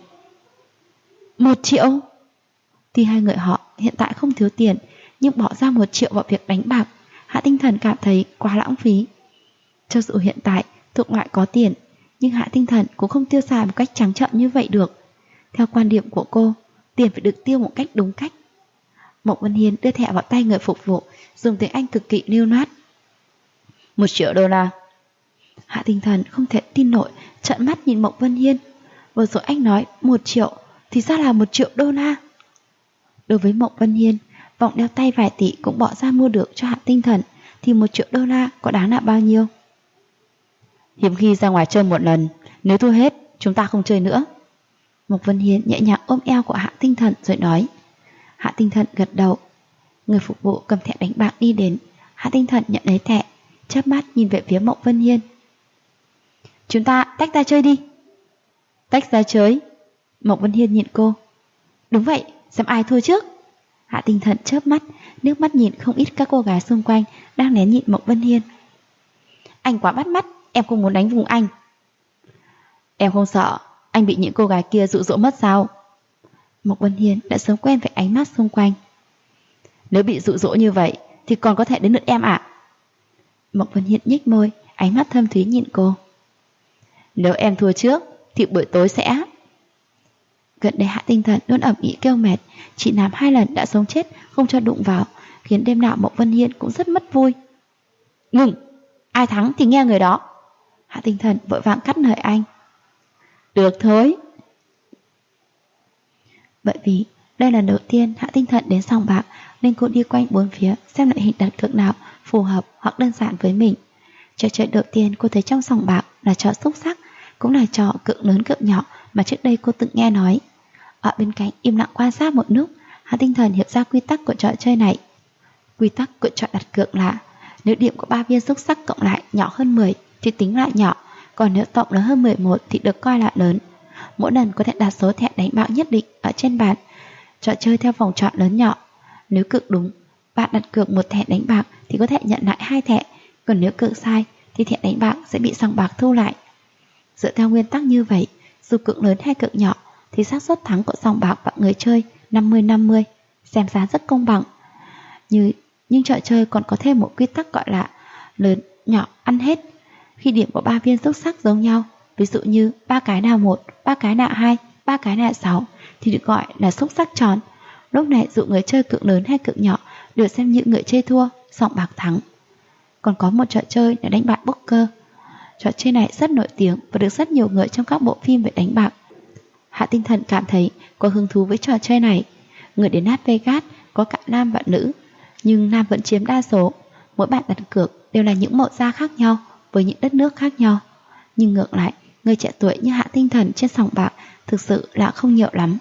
1 triệu? Thì hai người họ hiện tại không thiếu tiền, nhưng bỏ ra 1 triệu vào việc đánh bạc, Hạ Tinh Thần cảm thấy quá lãng phí. Cho dù hiện tại thuộc loại có tiền, nhưng Hạ Tinh Thần cũng không tiêu xài một cách trắng trợn như vậy được. Theo quan điểm của cô, tiền phải được tiêu một cách đúng cách. Mộc Vân Hiên đưa thẻ vào tay người phục vụ, dùng tiếng Anh cực kỳ lưu loát. 1 triệu đô la. Hạ Tinh Thần không thể tin nổi, trợn mắt nhìn Mộc Vân Hiên. Vừa rồi anh nói 1 triệu, thì ra là 1 triệu đô la. Đối với Mộc Vân Hiên, vòng đeo tay vài tỷ cũng bỏ ra mua được cho Hạ Tinh Thần, thì 1 triệu đô la có đáng là bao nhiêu? Hiếm khi ra ngoài chơi một lần, nếu thua hết, chúng ta không chơi nữa. Mộc Vân Hiên nhẹ nhàng ôm eo của Hạ Tinh Thần rồi nói. Hạ Tinh Thần gật đầu. Người phục vụ cầm thẻ đánh bạc đi đến. Hạ Tinh Thần nhận lấy thẻ, chớp mắt nhìn về phía Mộc Vân Hiên. Chúng ta tách ra chơi đi. Tách ra chơi? Mộc Vân Hiên nhìn cô. Đúng vậy, xem ai thua trước. Hạ Tinh Thần chớp mắt, nước mắt nhìn không ít các cô gái xung quanh đang lén nhìn Mộc Vân Hiên. Anh quá bắt mắt, em không muốn đánh vùng anh. Em không sợ anh bị những cô gái kia dụ dỗ mất sao? Mộc Vân Hiên đã sớm quen với ánh mắt xung quanh. Nếu bị dụ dỗ như vậy thì còn có thể đến lượt em ạ. Mộc Vân Hiên nhếch môi, ánh mắt thâm thúy nhìn cô. Nếu em thua trước thì buổi tối sẽ... Gần đây Hạ Tinh Thần luôn ẩm ĩ kêu mệt, chỉ làm 2 lần đã sống chết không cho đụng vào, khiến đêm nào Mộc Vân Hiên cũng rất mất vui. Ngừng, ai thắng thì nghe người đó. Hạ Tinh Thần vội vàng cắt lời anh. Được thôi. Bởi vì đây là lần đầu tiên Hạ Tinh Thần đến sòng bạc, nên cô đi quanh bốn phía xem loại hình đặt cược nào phù hợp hoặc đơn giản với mình. Trò chơi đầu tiên cô thấy trong sòng bạc là trò xúc sắc, cũng là trò cược lớn cược nhỏ mà trước đây cô từng nghe nói. Ở bên cạnh im lặng quan sát một lúc, Hạ Tinh Thần hiểu ra quy tắc của trò chơi này. Quy tắc của trò đặt cược là nếu điểm của 3 viên xúc sắc cộng lại nhỏ hơn 10 thì tính lại nhỏ, còn nếu tổng lớn hơn 11 thì được coi là lớn. Mỗi lần có thể đặt số thẻ đánh bạc nhất định ở trên bàn. Trò chơi theo vòng tròn lớn nhỏ. Nếu cược đúng, bạn đặt cược 1 thẻ đánh bạc thì có thể nhận lại 2 thẻ, còn nếu cược sai thì thẻ đánh bạc sẽ bị sòng bạc thu lại. Dựa theo nguyên tắc như vậy, dù cược lớn hay cược nhỏ thì xác suất thắng của sòng bạc và người chơi 50-50, xem ra rất công bằng. Nhưng trò chơi còn có thêm một quy tắc gọi là lớn nhỏ ăn hết. Khi điểm của 3 viên xúc sắc giống nhau, ví dụ như 3 cái nào 1, 3 cái nào 2, 3 cái nào 6 thì được gọi là xúc sắc tròn. Lúc này dù người chơi cược lớn hay cược nhỏ đều xem như người chơi thua, sòng bạc thắng. Còn có một trò chơi là đánh bạc poker. Trò chơi này rất nổi tiếng và được rất nhiều người trong các bộ phim về đánh bạc. Hạ Tinh Thần cảm thấy có hứng thú với trò chơi này. Người đến Las Vegas có cả nam và nữ, nhưng nam vẫn chiếm đa số. Mỗi bạn đặt cược đều là những màu da khác nhau với những đất nước khác nhau. Nhưng ngược lại, người trẻ tuổi như Hạ Tinh Thần trên sòng bạc thực sự là không nhiều lắm.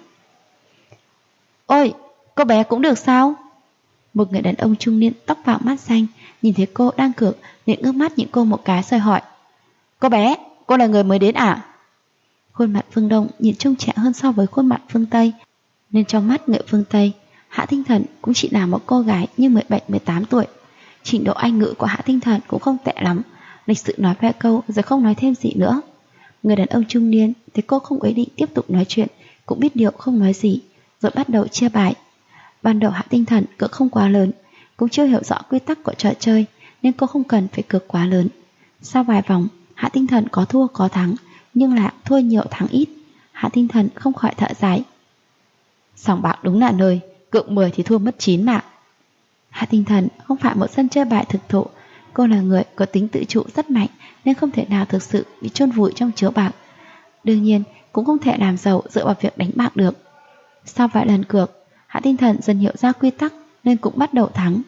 Ôi, cô bé cũng được sao? Một người đàn ông trung niên tóc vàng mắt xanh nhìn thấy cô đang cược liền ngước mắt nhìn cô một cái rồi hỏi. Cô bé, cô là người mới đến à? Khuôn mặt phương Đông nhìn trông trẻ hơn so với khuôn mặt phương Tây, nên trong mắt người phương Tây, Hạ Tinh Thần cũng chỉ là một cô gái như 17-18 tuổi. Trình độ Anh ngữ của Hạ Tinh Thần cũng không tệ lắm, lịch sự nói vài câu rồi không nói thêm gì nữa. Người đàn ông trung niên thấy cô không ý định tiếp tục nói chuyện, cũng biết điều không nói gì, rồi bắt đầu chia bài. Ban đầu Hạ Tinh Thần cược không quá lớn, cũng chưa hiểu rõ quy tắc của trò chơi nên cô không cần phải cược quá lớn. Sau vài vòng, Hạ Tinh Thần có thua có thắng, nhưng là thua nhiều thắng ít. Hạ Tinh Thần không khỏi thở dài. Sòng bạc đúng là nơi cược 10 thì thua mất 9 mà. Hạ Tinh Thần không phải một sân chơi bài thực thụ. Cô là người có tính tự chủ rất mạnh nên không thể nào thực sự bị chôn vùi trong chiếu bạc. Đương nhiên cũng không thể làm giàu dựa vào việc đánh bạc được. Sau vài lần cược, Hạ Tinh Thần dần hiểu ra quy tắc nên cũng bắt đầu thắng.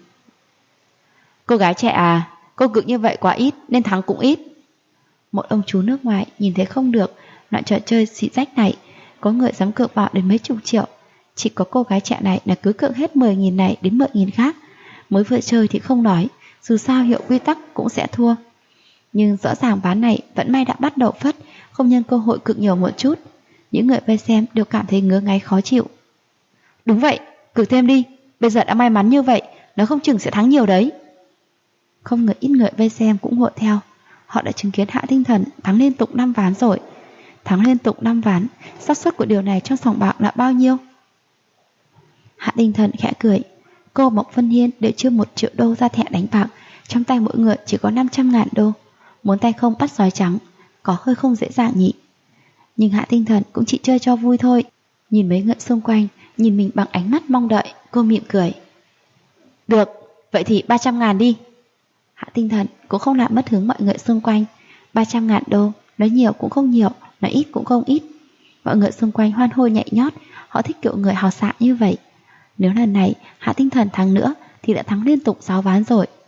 Cô gái trẻ à, cô cược như vậy quá ít nên thắng cũng ít. Một ông chú nước ngoài nhìn thấy không được loại trò chơi xị rách này, có người dám cược bạc đến mấy chục triệu. Chỉ có cô gái trẻ này là cứ cược hết 10.000 này đến 10.000 khác. Mới vừa chơi thì không nói, dù sao hiệu quy tắc cũng sẽ thua. Nhưng rõ ràng ván này vẫn may đã bắt đầu phất, không nhân cơ hội cược nhiều một chút. Những người vây xem đều cảm thấy ngứa ngáy khó chịu. Đúng vậy, cược thêm đi, bây giờ đã may mắn như vậy, nó không chừng sẽ thắng nhiều đấy. Không ngờ ít người vây xem cũng hội theo. Họ đã chứng kiến Hạ Tinh Thần thắng liên tục 5 ván rồi. Thắng liên tục 5 ván, xác suất của điều này trong sòng bạc là bao nhiêu? Hạ Tinh Thần khẽ cười. Cô Mộc Vân Hiên đều chưa 1 triệu đô ra thẻ đánh bạc, trong tay mỗi người chỉ có 500.000 đô. Muốn tay không bắt sói trắng, có hơi không dễ dàng nhỉ. Nhưng Hạ Tinh Thần cũng chỉ chơi cho vui thôi. Nhìn mấy người xung quanh, nhìn mình bằng ánh mắt mong đợi, cô mỉm cười. Được, vậy thì 300.000 đi. Hạ Tinh Thần cũng không làm mất hứng mọi người xung quanh. 300.000 đô, nói nhiều cũng không nhiều, nói ít cũng không ít. Mọi người xung quanh hoan hô nhảy nhót, họ thích kiểu người hào sảng như vậy. Nếu lần này Hạ Tinh Thần thắng nữa thì đã thắng liên tục 6 ván rồi.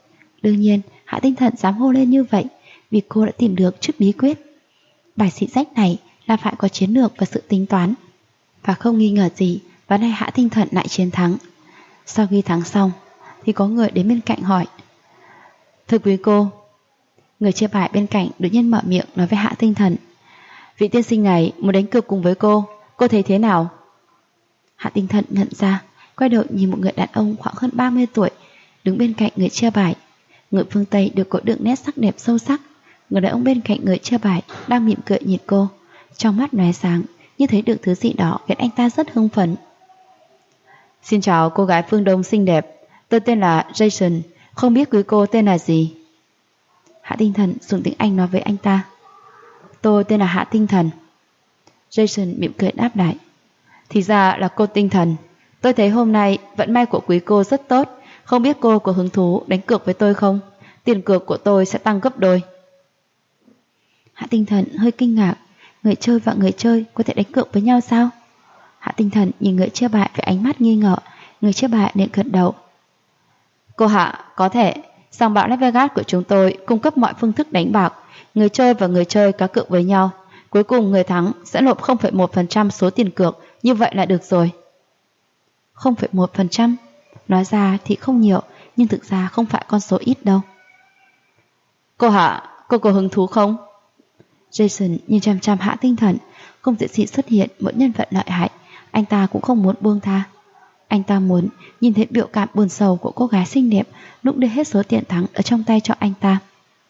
Đương nhiên, Hạ Tinh Thần dám hô lên như vậy vì cô đã tìm được chút bí quyết. Bài xị rách này là phải có chiến lược và sự tính toán. Và không nghi ngờ gì, ván này Hạ Tinh Thần lại chiến thắng. Sau khi thắng xong thì có người đến bên cạnh hỏi: "Thưa quý cô." Người chia bài bên cạnh đột nhiên mở miệng nói với Hạ Tinh Thần: "Vị tiên sinh này muốn đánh cược cùng với cô thấy thế nào?" Hạ Tinh Thần nhận ra, quay đầu nhìn một người đàn ông khoảng hơn 30 tuổi đứng bên cạnh người chia bài. Người phương Tây được có đường nét sắc đẹp sâu sắc. Người đàn ông bên cạnh người chia bài đang mỉm cười nhìn cô, trong mắt lóe sáng như thấy được thứ gì đó khiến anh ta rất hưng phấn. "Xin chào cô gái phương Đông xinh đẹp, tôi tên là Jason, không biết quý cô tên là gì?" Hạ Tinh Thần dùng tiếng Anh nói với anh ta: "Tôi tên là Hạ Tinh Thần." Jason mỉm cười đáp lại: "Thì ra là cô Tinh Thần. Tôi thấy hôm nay vận may của quý cô rất tốt, không biết cô có hứng thú đánh cược với tôi không? Tiền cược của tôi sẽ tăng gấp đôi." Hạ Tinh Thần hơi kinh ngạc, người chơi và người chơi có thể đánh cược với nhau sao? Hạ Tinh Thần nhìn người chia bài với ánh mắt nghi ngờ, người chia bài liền gật đầu. "Cô Hạ, có thể. Sòng bạc Las Vegas của chúng tôi cung cấp mọi phương thức đánh bạc, người chơi và người chơi cá cược với nhau. Cuối cùng người thắng sẽ nộp 0,1% số tiền cược, như vậy là được rồi." 0,1%? Nói ra thì không nhiều, nhưng thực ra không phải con số ít đâu. "Cô Hạ, cô có hứng thú không?" Jason nhìn chằm chằm Hạ Tinh Thần. Không dễ gì xuất hiện một nhân vật lợi hại, anh ta cũng không muốn buông tha. Anh ta muốn nhìn thấy biểu cảm buồn sầu của cô gái xinh đẹp lúc đưa hết số tiền thắng ở trong tay cho anh ta.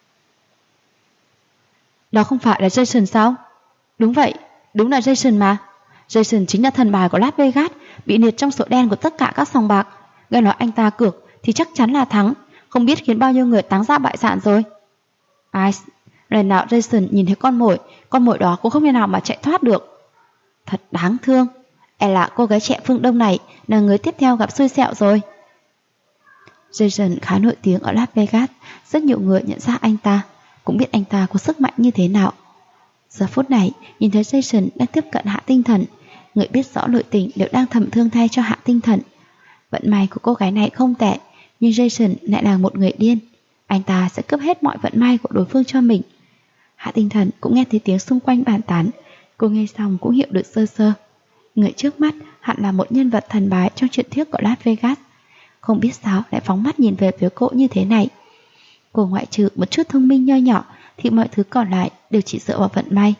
"Đó không phải là Jason sao?" "Đúng vậy, đúng là Jason mà. Jason chính là thần bài của Las Vegas, bị liệt trong sổ đen của tất cả các sòng bạc. Nghe nói anh ta cược thì chắc chắn là thắng, không biết khiến bao nhiêu người táng ra bại sản rồi." Ai, lần nào Jason nhìn thấy con mồi đó cũng không thể nào mà chạy thoát được. Thật đáng thương. E là cô gái trẻ phương Đông này là người tiếp theo gặp xui xẻo rồi. Jason khá nổi tiếng ở Las Vegas, rất nhiều người nhận ra anh ta, cũng biết anh ta có sức mạnh như thế nào. Giờ phút này, nhìn thấy Jason đang tiếp cận Hạ Tinh Thần, người biết rõ nội tình đều đang thầm thương thay cho Hạ Tinh Thần. Vận may của cô gái này không tệ, nhưng Jason lại là một người điên. Anh ta sẽ cướp hết mọi vận may của đối phương cho mình. Hạ Tinh Thần cũng nghe thấy tiếng xung quanh bàn tán. Cô nghe xong cũng hiểu được sơ sơ. Người trước mắt hẳn là một nhân vật thần bái trong truyền thuyết của Las Vegas. Không biết sao lại phóng mắt nhìn về phía cô như thế này. Cô ngoại trừ một chút thông minh nho nhỏ thì mọi thứ còn lại đều chỉ dựa vào vận may.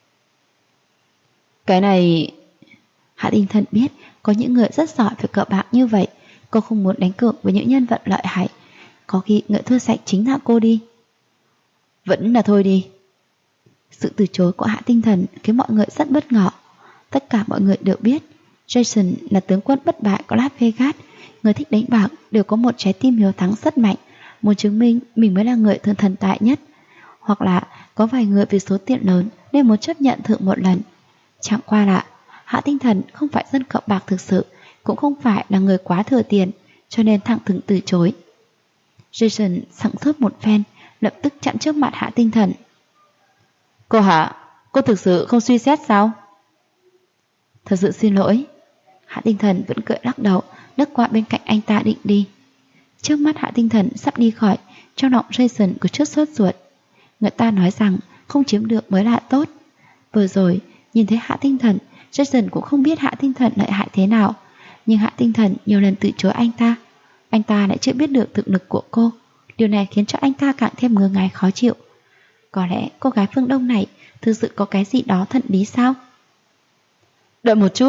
Cái này... Hạ Tinh Thần biết có những người rất giỏi về cờ bạc như vậy. Cô không muốn đánh cược với những nhân vật lợi hại. Có khi người thua sạch chính là cô đi. Vẫn là thôi đi. Sự từ chối của Hạ Tinh Thần khiến mọi người rất bất ngờ. Tất cả mọi người đều biết Jason là tướng quân bất bại của Las Vegas. Người thích đánh bạc đều có một trái tim hiếu thắng rất mạnh, muốn chứng minh mình mới là người thần tài nhất. Hoặc là có vài người vì số tiền lớn nên muốn chấp nhận thử một lần. Chẳng qua là Hạ Tinh Thần không phải dân cờ bạc thực sự, cũng không phải là người quá thừa tiền, cho nên thẳng thừng từ chối. Jason sẵn sốt một phen, lập tức chặn trước mặt Hạ Tinh Thần. Cô Hạ, cô thực sự không suy xét sao? Thật sự xin lỗi. Hạ Tinh Thần vẫn cười lắc đầu, lướt qua bên cạnh anh ta định đi. Trước mắt Hạ Tinh Thần sắp đi khỏi, trong lòng Jason có chút sốt ruột. Người ta nói rằng không chiếm được mới là tốt. Vừa rồi nhìn thấy Hạ Tinh Thần, Jason cũng không biết Hạ Tinh Thần lợi hại thế nào, nhưng Hạ Tinh Thần nhiều lần từ chối anh ta. Anh ta lại chưa biết được thực lực của cô. Điều này khiến cho anh ta càng thêm ngứa ngáy khó chịu. Có lẽ cô gái phương Đông này thực sự có cái gì đó thần bí sao? Đợi một chút.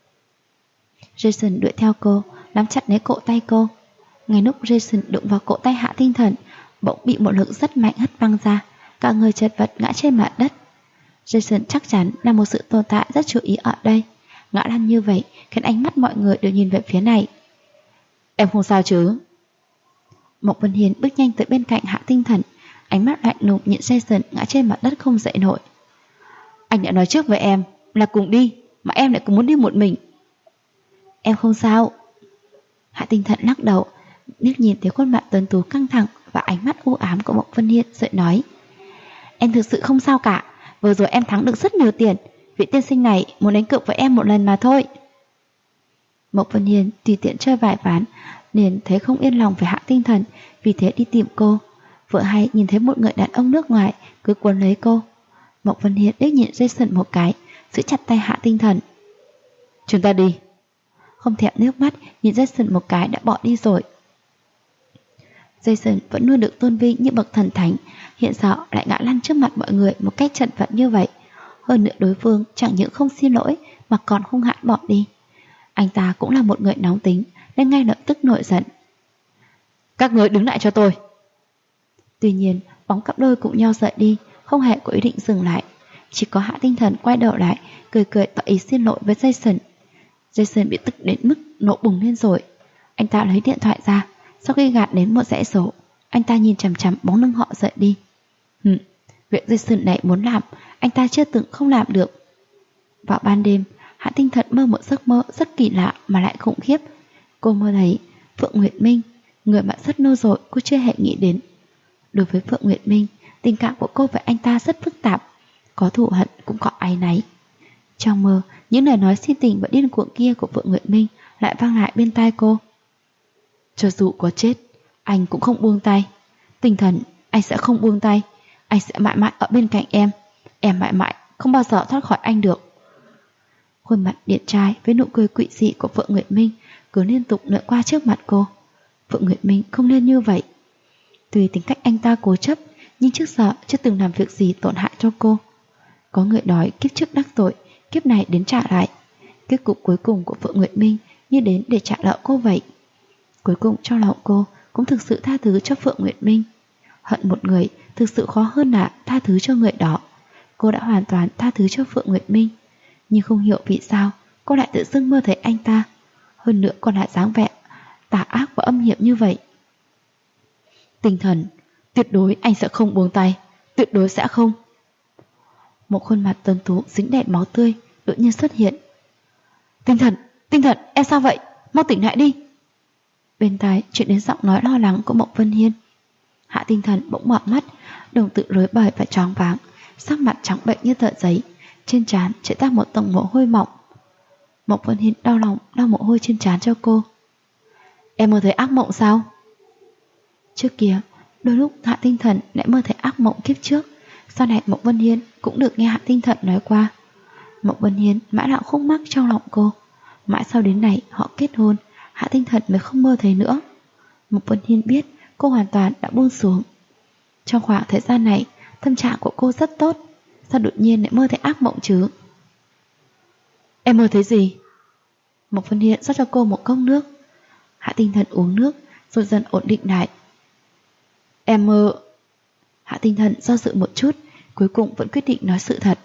Jason đuổi theo cô, nắm chặt lấy cổ tay cô. Ngay lúc Jason đụng vào cổ tay Hạ Tinh Thần, bỗng bị một lực rất mạnh hất văng ra, cả người chật vật ngã trên mặt đất. Jason chắc chắn là một sự tồn tại rất chú ý ở đây. Ngã lăn như vậy khiến ánh mắt mọi người đều nhìn về phía này. Em không sao chứ? Mộc Vân Hiền bước nhanh tới bên cạnh Hạ Tinh Thần, ánh mắt lạnh lùng nhìn Jason ngã trên mặt đất không dậy nổi. Anh đã nói trước với em là cùng đi, mà em lại cũng muốn đi một mình. Em không sao. Hạ Tinh Thần lắc đầu, liếc nhìn thấy khuôn mặt tuấn tú căng thẳng và ánh mắt u ám của Mộc Vân Hiên rồi nói. Em thực sự không sao cả, vừa rồi em thắng được rất nhiều tiền, vị tiên sinh này muốn đánh cược với em một lần mà thôi. Mộc Vân Hiên tùy tiện chơi vài ván nên thấy không yên lòng về Hạ Tinh Thần, vì thế đi tìm cô. Vừa hay nhìn thấy một người đàn ông nước ngoài cứ cuốn lấy cô. Mộc Vân Hiên liếc nhìn Jason một cái, giữ chặt tay Hạ Tinh Thần. Chúng ta đi. Không thèm nước mắt, nhìn Jason một cái đã bỏ đi rồi. Jason vẫn luôn được tôn vinh như bậc thần thánh, hiện giờ lại ngã lăn trước mặt mọi người một cách chật vật như vậy. Hơn nữa đối phương chẳng những không xin lỗi mà còn hung hãn bỏ đi. Anh ta cũng là một người nóng tính nên ngay lập tức nổi giận. Các người đứng lại cho tôi. Tuy nhiên bóng cặp đôi cùng nhau rời đi, không hề có ý định dừng lại. Chỉ có Hạ Tinh Thần quay đầu lại, cười cười tỏ ý xin lỗi với Jason. Jason bị tức đến mức nổ bùng lên rồi. Anh ta lấy điện thoại ra, sau khi gạt đến một dãy số, anh ta nhìn chằm chằm bóng lưng họ rời đi. Việc Jason này muốn làm, anh ta chưa từng không làm được. Vào ban đêm, Hạ Tinh Thần mơ một giấc mơ rất kỳ lạ mà lại khủng khiếp. Cô mơ thấy Phượng Nguyệt Minh, người mà rất nô dội cô chưa hề nghĩ đến. Đối với Phượng Nguyệt Minh, tình cảm của cô với anh ta rất phức tạp, có thù hận cũng có áy náy. Trong mơ, những lời nói si tình và điên cuồng kia của Phượng Nguyệt Minh lại vang lại bên tai cô. Cho dù có chết, anh cũng không buông tay. Tinh Thần, anh sẽ không buông tay. Anh sẽ mãi mãi ở bên cạnh em. Em mãi mãi không bao giờ thoát khỏi anh được. Khuôn mặt điển trai với nụ cười quỷ dị của Phượng Nguyệt Minh cứ liên tục lướt qua trước mặt cô. Phượng Nguyệt Minh không nên như vậy. Tuy tính cách anh ta cố chấp, nhưng trước giờ chưa từng làm việc gì tổn hại cho cô. Có người nói kiếp trước đắc tội, kiếp này đến trả lại. Kết cục cuối cùng của Phượng Nguyệt Minh như đến để trả nợ cô vậy. Cuối cùng trong lòng cô cũng thực sự tha thứ cho Phượng Nguyệt Minh. Hận một người thực sự khó hơn là tha thứ cho người đó. Cô đã hoàn toàn tha thứ cho Phượng Nguyệt Minh, nhưng không hiểu vì sao cô lại tự dưng mơ thấy anh ta, hơn nữa còn lại dáng vẻ tà ác và âm hiểm như vậy. Tinh Thần, tuyệt đối anh sẽ không buông tay, tuyệt đối sẽ không. Một khuôn mặt tuấn tú dính đầy máu tươi đột nhiên xuất hiện. Tinh Thần, em sao vậy? Mau tỉnh lại đi. Bên tai chuyện đến giọng nói lo lắng của Mộc Vân Hiên. Hạ Tinh Thần bỗng mở mắt, đồng tử rối bời và choáng váng, sắc mặt trắng bệch như tờ giấy, trên trán chảy ra một tầng mồ hôi mỏng. Mộc Vân Hiên đau lòng lau mồ hôi trên trán cho cô. Em mơ thấy ác mộng sao? Trước kia, đôi lúc Hạ Tinh Thần lại mơ thấy ác mộng kiếp trước. Sau này Mộc Vân Hiên cũng được nghe Hạ Tinh Thần nói qua. Mộc Vân Hiên mãi lặng khúc mắc trong lòng cô. Mãi sau đến này họ kết hôn, Hạ Tinh Thần mới không mơ thấy nữa. Mộc Vân Hiên biết cô hoàn toàn đã buông xuống. Trong khoảng thời gian này, tâm trạng của cô rất tốt. Sao đột nhiên lại mơ thấy ác mộng chứ? Em mơ thấy gì? Mộc Vân Hiên rót cho cô một cốc nước. Hạ Tinh Thần uống nước rồi dần ổn định lại. Em mơ... Hạ Tinh Thần do dự một chút, cuối cùng vẫn quyết định nói sự thật.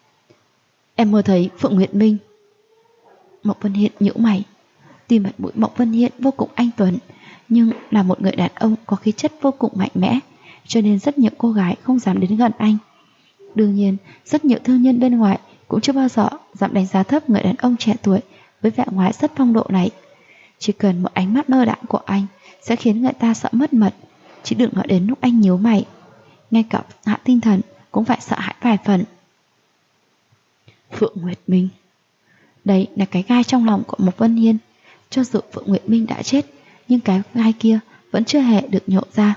Em mơ thấy Phượng Nguyệt Minh. Mộc Vân Hiên nhíu mày. Tuy mặt mũi Mộc Vân Hiên vô cùng anh tuấn, nhưng là một người đàn ông có khí chất vô cùng mạnh mẽ, cho nên rất nhiều cô gái không dám đến gần anh. Đương nhiên, rất nhiều thương nhân bên ngoài cũng chưa bao giờ dám đánh giá thấp người đàn ông trẻ tuổi với vẻ ngoài rất phong độ này. Chỉ cần một ánh mắt lơ đãng của anh sẽ khiến người ta sợ mất mật, chỉ đừng nói đến lúc anh nhíu mày. Ngay cả Hạ Tinh Thần cũng phải sợ hãi vài phần. Phượng Nguyệt Minh, đây là cái gai trong lòng của Mộc Vân Hiên. Cho dù Phượng Nguyệt Minh đã chết, nhưng cái gai kia vẫn chưa hề được nhổ ra.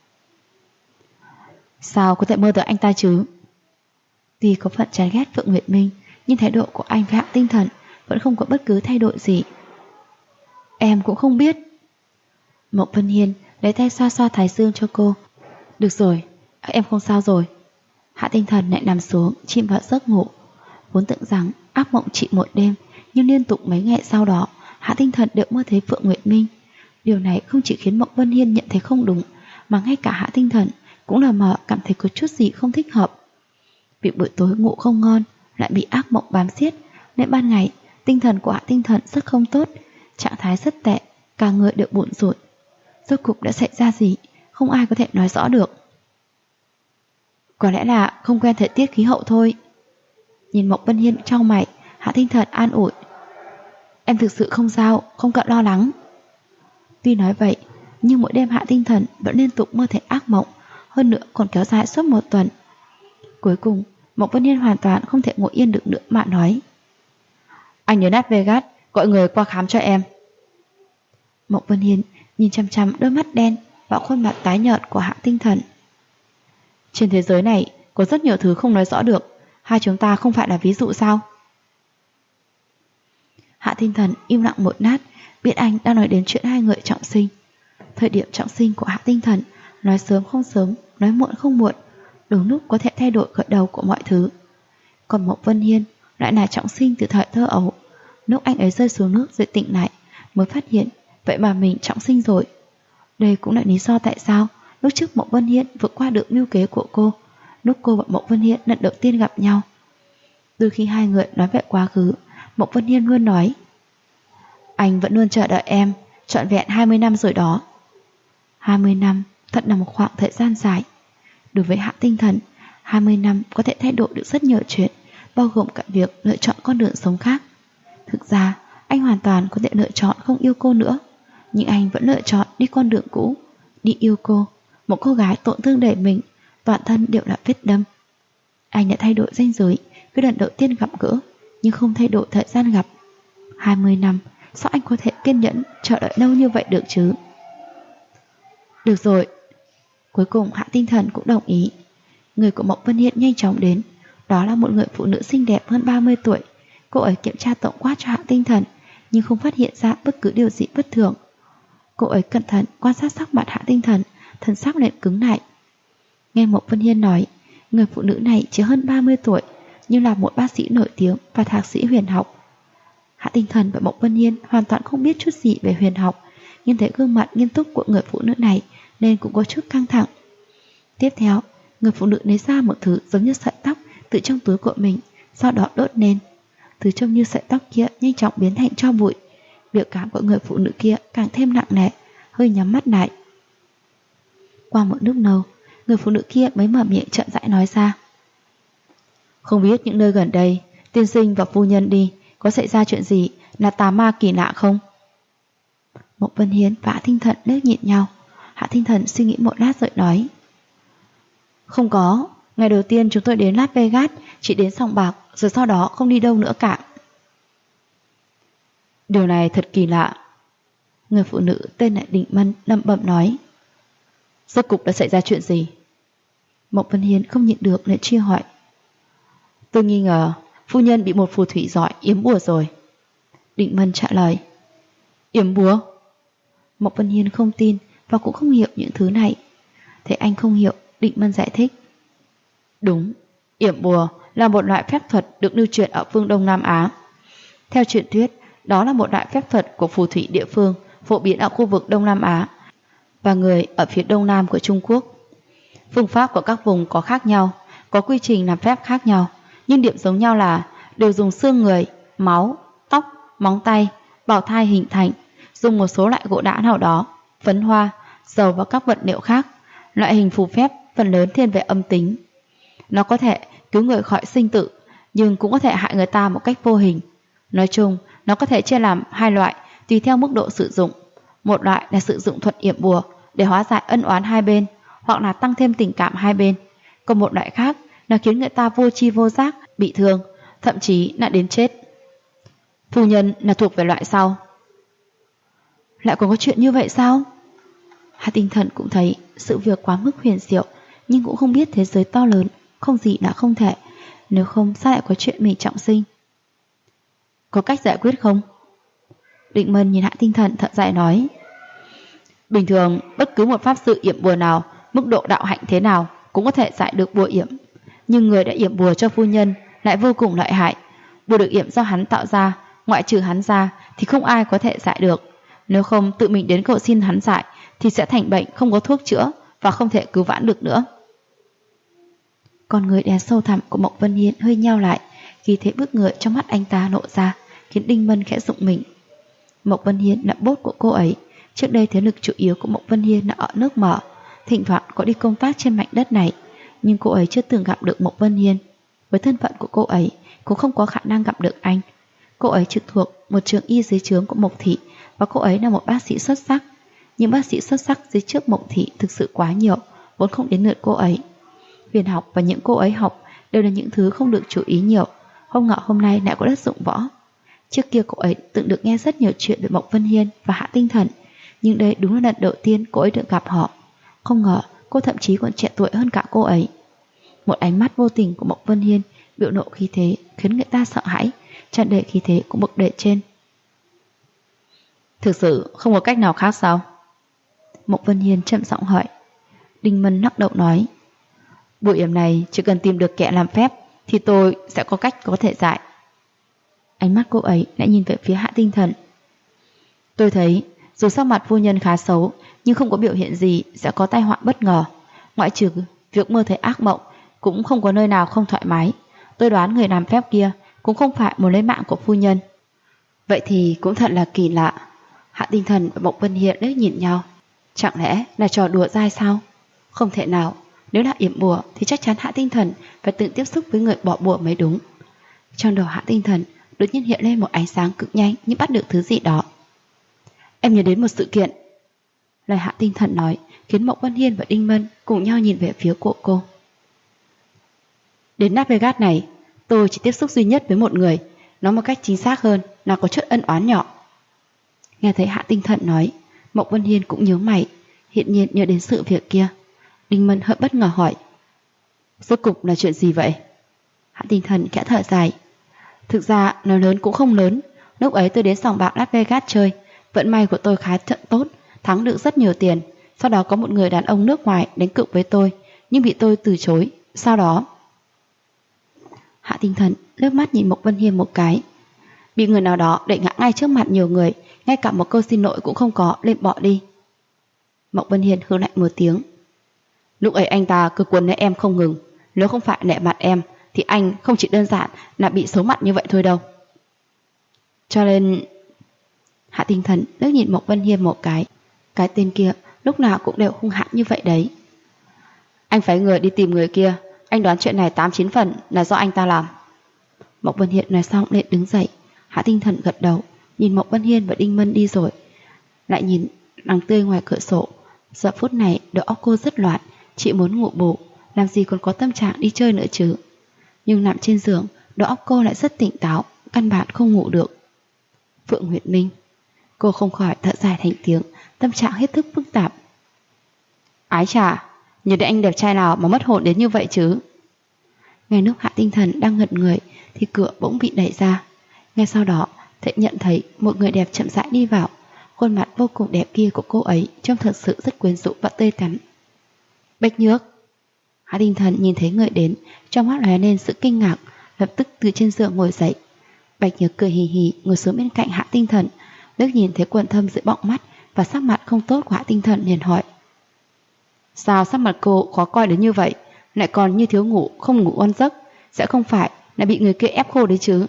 Sao có thể mơ tới anh ta chứ? Tuy có phần chán ghét Phượng Nguyệt Minh, nhưng thái độ của anh với Hạ Tinh Thần vẫn không có bất cứ thay đổi gì. Em cũng không biết. Mộc Vân Hiên lấy tay xoa xoa thái dương cho cô. Được rồi, em không sao rồi. Hạ Tinh Thần lại nằm xuống chìm vào giấc ngủ. Vốn tưởng rằng ác mộng chỉ một đêm, nhưng liên tục mấy ngày sau đó Hạ Tinh Thần đều mơ thấy Phượng Nguyệt Minh. Điều này không chỉ khiến Mộc Vân Hiên nhận thấy không đúng, mà ngay cả Hạ Tinh Thần cũng lờ mờ cảm thấy có chút gì không thích hợp. Vì buổi tối ngủ không ngon, lại bị ác mộng bám xiết, nên ban ngày tinh thần của Hạ Tinh Thần rất không tốt, trạng thái rất tệ, cả người đều bủn rủn. Rốt cục đã xảy ra gì, không ai có thể nói rõ được. Có lẽ là không quen thời tiết khí hậu thôi. Nhìn Mộc Vân Hiên trong mày, Hạ Tinh Thần an ủi. Em thực sự không sao, không cần lo lắng. Tuy nói vậy, nhưng mỗi đêm Hạ Tinh Thần vẫn liên tục mơ thấy ác mộng, hơn nữa còn kéo dài suốt một tuần. Cuối cùng, Mộc Vân Hiên hoàn toàn không thể ngồi yên được nữa mà nói. Anh nhớ Las Vegas gọi người qua khám cho em. Mộng Vân Hiên nhìn chăm chăm đôi mắt đen và khuôn mặt tái nhợt của Hạ Tinh Thần. Trên thế giới này có rất nhiều thứ không nói rõ được, hai chúng ta không phải là ví dụ sao? Hạ Tinh Thần im lặng một lát, biết anh đang nói đến chuyện hai người trọng sinh. Thời điểm trọng sinh của Hạ Tinh Thần, nói sớm không sớm, nói muộn không muộn, đúng lúc có thể thay đổi khởi đầu của mọi thứ. Còn Mộng Vân Hiên lại là trọng sinh từ thời thơ ấu. Lúc anh ấy rơi xuống nước rồi tỉnh lại, mới phát hiện vậy mà mình trọng sinh rồi. Đây cũng là lý do tại sao lúc trước Mộng Vân Hiên vượt qua được mưu kế của cô, lúc cô và Mộng Vân Hiên lần đầu tiên gặp nhau. Từ khi hai người nói về quá khứ, Mộng Vân Hiên luôn nói: anh vẫn luôn chờ đợi em, trọn vẹn 20 năm rồi đó. 20 năm thật là một khoảng thời gian dài. Đối với Hạ Tinh Thần, 20 năm có thể thay đổi được rất nhiều chuyện, bao gồm cả việc lựa chọn con đường sống khác. Thực ra, anh hoàn toàn có thể lựa chọn không yêu cô nữa, nhưng anh vẫn lựa chọn đi con đường cũ, đi yêu cô, một cô gái tổn thương đầy mình, toàn thân đều là vết đâm. Anh đã thay đổi ranh giới khi lần đầu tiên gặp gỡ, nhưng không thay đổi thời gian gặp. 20 năm, sao anh có thể kiên nhẫn chờ đợi lâu như vậy được chứ? Được rồi. Cuối cùng Hạ Tinh Thần cũng đồng ý. Người của Mộng Vân Hiên nhanh chóng đến. Đó là một người phụ nữ xinh đẹp hơn 30 tuổi. Cô ấy kiểm tra tổng quát cho Hạ Tinh Thần, nhưng không phát hiện ra bất cứ điều gì bất thường. Cô ấy cẩn thận quan sát sắc mặt Hạ Tinh Thần, thần sắc liền cứng lại. Nghe Mộng Vân Hiên nói, người phụ nữ này chỉ hơn 30 tuổi, nhưng là một bác sĩ nổi tiếng và thạc sĩ huyền học. Hạ Tinh Thần và Mộng Vân Hiên hoàn toàn không biết chút gì về huyền học, nhưng thấy gương mặt nghiêm túc của người phụ nữ này nên cũng có chút căng thẳng. Tiếp theo, người phụ nữ lấy ra một thứ giống như sợi tóc từ trong túi của mình, sau đó đốt lên. Thứ trông như sợi tóc kia nhanh chóng biến thành tro bụi. Biểu cảm của người phụ nữ kia càng thêm nặng nề, hơi nhắm mắt lại. Qua một lúc lâu, người phụ nữ kia mới mở miệng chậm rãi nói ra: không biết những nơi gần đây, tiên sinh và phu nhân đi, có xảy ra chuyện gì là tà ma kỳ lạ không? Mộng Vân Hiên và Hạ Tinh Thần liếc nhìn nhau. Hạ Tinh Thần suy nghĩ một lát rồi nói: không có, ngày đầu tiên chúng tôi đến Las Vegas chỉ đến sòng bạc, rồi sau đó không đi đâu nữa cả. Điều này thật kỳ lạ. Người phụ nữ tên là Định Mân lẩm bẩm nói: rốt cục đã xảy ra chuyện gì? Mộng Vân Hiên không nhịn được nên truy hỏi: tôi nghi ngờ phu nhân bị một phù thủy giỏi yếm bùa rồi. Định Mân trả lời: yếm bùa? Mộng Vân Hiên không tin và cũng không hiểu những thứ này. Thấy anh không hiểu, Định Mân giải thích: đúng, yểm bùa là một loại phép thuật được lưu truyền ở phương Đông Nam Á. Theo truyền thuyết, đó là một loại phép thuật của phù thủy địa phương phổ biến ở khu vực Đông Nam Á và người ở phía đông nam của Trung Quốc. Phương pháp của các vùng có khác nhau, có quy trình làm phép khác nhau, nhưng điểm giống nhau là đều dùng xương người, máu, tóc, móng tay, bào thai hình thành, dùng một số loại gỗ đá nào đó, phấn hoa, dầu và các vật liệu khác. Loại hình phù phép phần lớn thiên về âm tính. Nó có thể cứu người khỏi sinh tử, nhưng cũng có thể hại người ta một cách vô hình. Nói chung, nó có thể chia làm hai loại tùy theo mức độ sử dụng. Một loại là sử dụng thuật yểm bùa để hóa giải ân oán hai bên, hoặc là tăng thêm tình cảm hai bên. Còn một loại khác là khiến người ta vô tri vô giác, bị thương, thậm chí là đến chết. Phu nhân là thuộc về loại sau. Lại còn có chuyện như vậy sao? Hạ Tinh Thần cũng thấy sự việc quá mức huyền diệu, nhưng cũng không biết thế giới to lớn, không gì đã không thể. Nếu không sao lại có chuyện mình trọng sinh? Có cách giải quyết không? Định Mân nhìn Hạ Tinh Thần thận dài nói: bình thường bất cứ một pháp sư yểm bùa nào, mức độ đạo hạnh thế nào cũng có thể giải được bùa yểm. Nhưng người đã yểm bùa cho phu nhân lại vô cùng lợi hại. Bùa được yểm do hắn tạo ra, ngoại trừ hắn ra thì không ai có thể giải được. Nếu không tự mình đến cầu xin hắn giải thì sẽ thành bệnh không có thuốc chữa và không thể cứu vãn được nữa. Con người đen sâu thẳm của Mộng Vân Hiên hơi nheo lại, khi thế bức người trong mắt anh ta lộ ra, khiến Đinh Mân khẽ rụng mình. Mộng Vân Hiên là bốt của cô ấy. Trước đây thế lực chủ yếu của Mộng Vân Hiên là ở nước Mở, thỉnh thoảng có đi công tác trên mảnh đất này, nhưng cô ấy chưa từng gặp được Mộng Vân Hiên. Với thân phận của cô ấy, cũng không có khả năng gặp được anh. Cô ấy trực thuộc một trường y dưới trướng của Mộc Thị, và cô ấy là một bác sĩ xuất sắc. Nhưng bác sĩ xuất sắc dưới trước Mộc Thị thực sự quá nhiều, vốn không đến lượt cô ấy. Huyền học và những cô ấy học đều là những thứ không được chú ý nhiều. Không ngờ hôm nay lại có đất dụng võ. Trước kia cô ấy từng được nghe rất nhiều chuyện về Mộc Vân Hiên và Hạ Tinh Thần, nhưng đây đúng là lần đầu tiên cô ấy được gặp họ. Không ngờ cô thậm chí còn trẻ tuổi hơn cả cô ấy. Một ánh mắt vô tình của Mộc Vân Hiên biểu lộ khí thế khiến người ta sợ hãi, tràn đầy khí thế của bậc đệ trên. Thực sự không có cách nào khác sao? Mộc Vân Hiên chậm giọng hỏi. Đinh Mân lắc đầu nói, buổi yểm này chỉ cần tìm được kẻ làm phép thì tôi sẽ có cách có thể giải. Ánh mắt cô ấy lại nhìn về phía Hạ Tinh Thần. Tôi thấy dù sắc mặt phu nhân khá xấu nhưng không có biểu hiện gì sẽ có tai họa bất ngờ. Ngoại trừ việc mơ thấy ác mộng, cũng không có nơi nào không thoải mái. Tôi đoán người làm phép kia cũng không phải muốn lấy mạng của phu nhân. Vậy thì cũng thật là kỳ lạ. Hạ Tinh Thần và Mộc Vân Hiên liếc nhìn nhau. Chẳng lẽ là trò đùa dai sao? Không thể nào. Nếu là yểm bùa thì chắc chắn Hạ Tinh Thần phải tự tiếp xúc với người bỏ bùa mới đúng. Trong đầu Hạ Tinh Thần đột nhiên hiện lên một ánh sáng cực nhanh như bắt được thứ gì đó. Em nhớ đến một sự kiện. Lời Hạ Tinh Thần nói khiến Mộc Vân Hiên và Đinh Mân cùng nhau nhìn về phía của cô. Đến Las Vegas này, tôi chỉ tiếp xúc duy nhất với một người, nói một cách chính xác hơn là có chút ân oán nhỏ. Nghe thấy Hạ Tinh Thần nói, Mộc Vân Hiên cũng nhớ mày, hiện nhiên nhớ đến sự việc kia. Đinh Mân hơi bất ngờ hỏi, rốt cục là chuyện gì vậy? Hạ Tinh Thần khẽ thở dài. Thực ra nói lớn cũng không lớn. Lúc ấy tôi đến sòng bạc Las Vegas chơi, vận may của tôi khá trận tốt, thắng được rất nhiều tiền. Sau đó có một người đàn ông nước ngoài đánh cược với tôi, nhưng bị tôi từ chối. Sau đó Hạ Tinh Thần lướt mắt nhìn Mộc Vân Hiên một cái. Bị người nào đó đẩy ngã ngay trước mặt nhiều người, ngay cả một câu xin lỗi cũng không có, lên bỏ đi. Mộc Vân Hiên hừ lạnh một tiếng. Lúc ấy anh ta cứ quấn lấy em không ngừng. Nếu không phải nể mặt em thì anh không chỉ đơn giản là bị xấu mặt như vậy thôi đâu. Cho nên Hạ Tinh Thần liếc nhìn Mộc Vân Hiên một cái. Cái tên kia lúc nào cũng đều hung hãn như vậy đấy. Anh phái người đi tìm người kia. Anh đoán chuyện này 8-9 phần là do anh ta làm. Mộc Vân Hiên nói xong liền đứng dậy. Hạ Tinh Thần gật đầu, nhìn Mộc Vân Hiên và Đinh Mân đi rồi, lại nhìn nắng tươi ngoài cửa sổ. Giờ phút này đầu óc cô rất loạn, chỉ muốn ngủ bù, làm gì còn có tâm trạng đi chơi nữa chứ. Nhưng nằm trên giường, đầu óc cô lại rất tỉnh táo, căn bản không ngủ được. Phượng Nguyệt Minh. Cô không khỏi thở dài thành tiếng, tâm trạng hết thức phức tạp. Ái chà, nhớ đến anh đẹp trai nào mà mất hồn đến như vậy chứ. Ngay lúc Hạ Tinh Thần đang ngẩn người thì cửa bỗng bị đẩy ra. Ngay sau đó nhận thấy một người đẹp chậm rãi đi vào. Khuôn mặt vô cùng đẹp kia của cô ấy trông thật sự rất quyến rũ và tươi tắn. Bạch Nhược. Hạ Tinh Thần nhìn thấy người đến, trong mắt lóe lên sự kinh ngạc, lập tức từ trên giường ngồi dậy. Bạch Nhược cười hì hì ngồi xuống bên cạnh Hạ Tinh Thần, liếc nhìn thấy quần thâm dưới bọng mắt và sắc mặt không tốt của Hạ Tinh Thần liền hỏi: Sao sắc mặt cô khó coi đến như vậy, lại còn như thiếu ngủ không ngủ ngon giấc, sẽ không phải là bị người kia ép khô đấy chứ?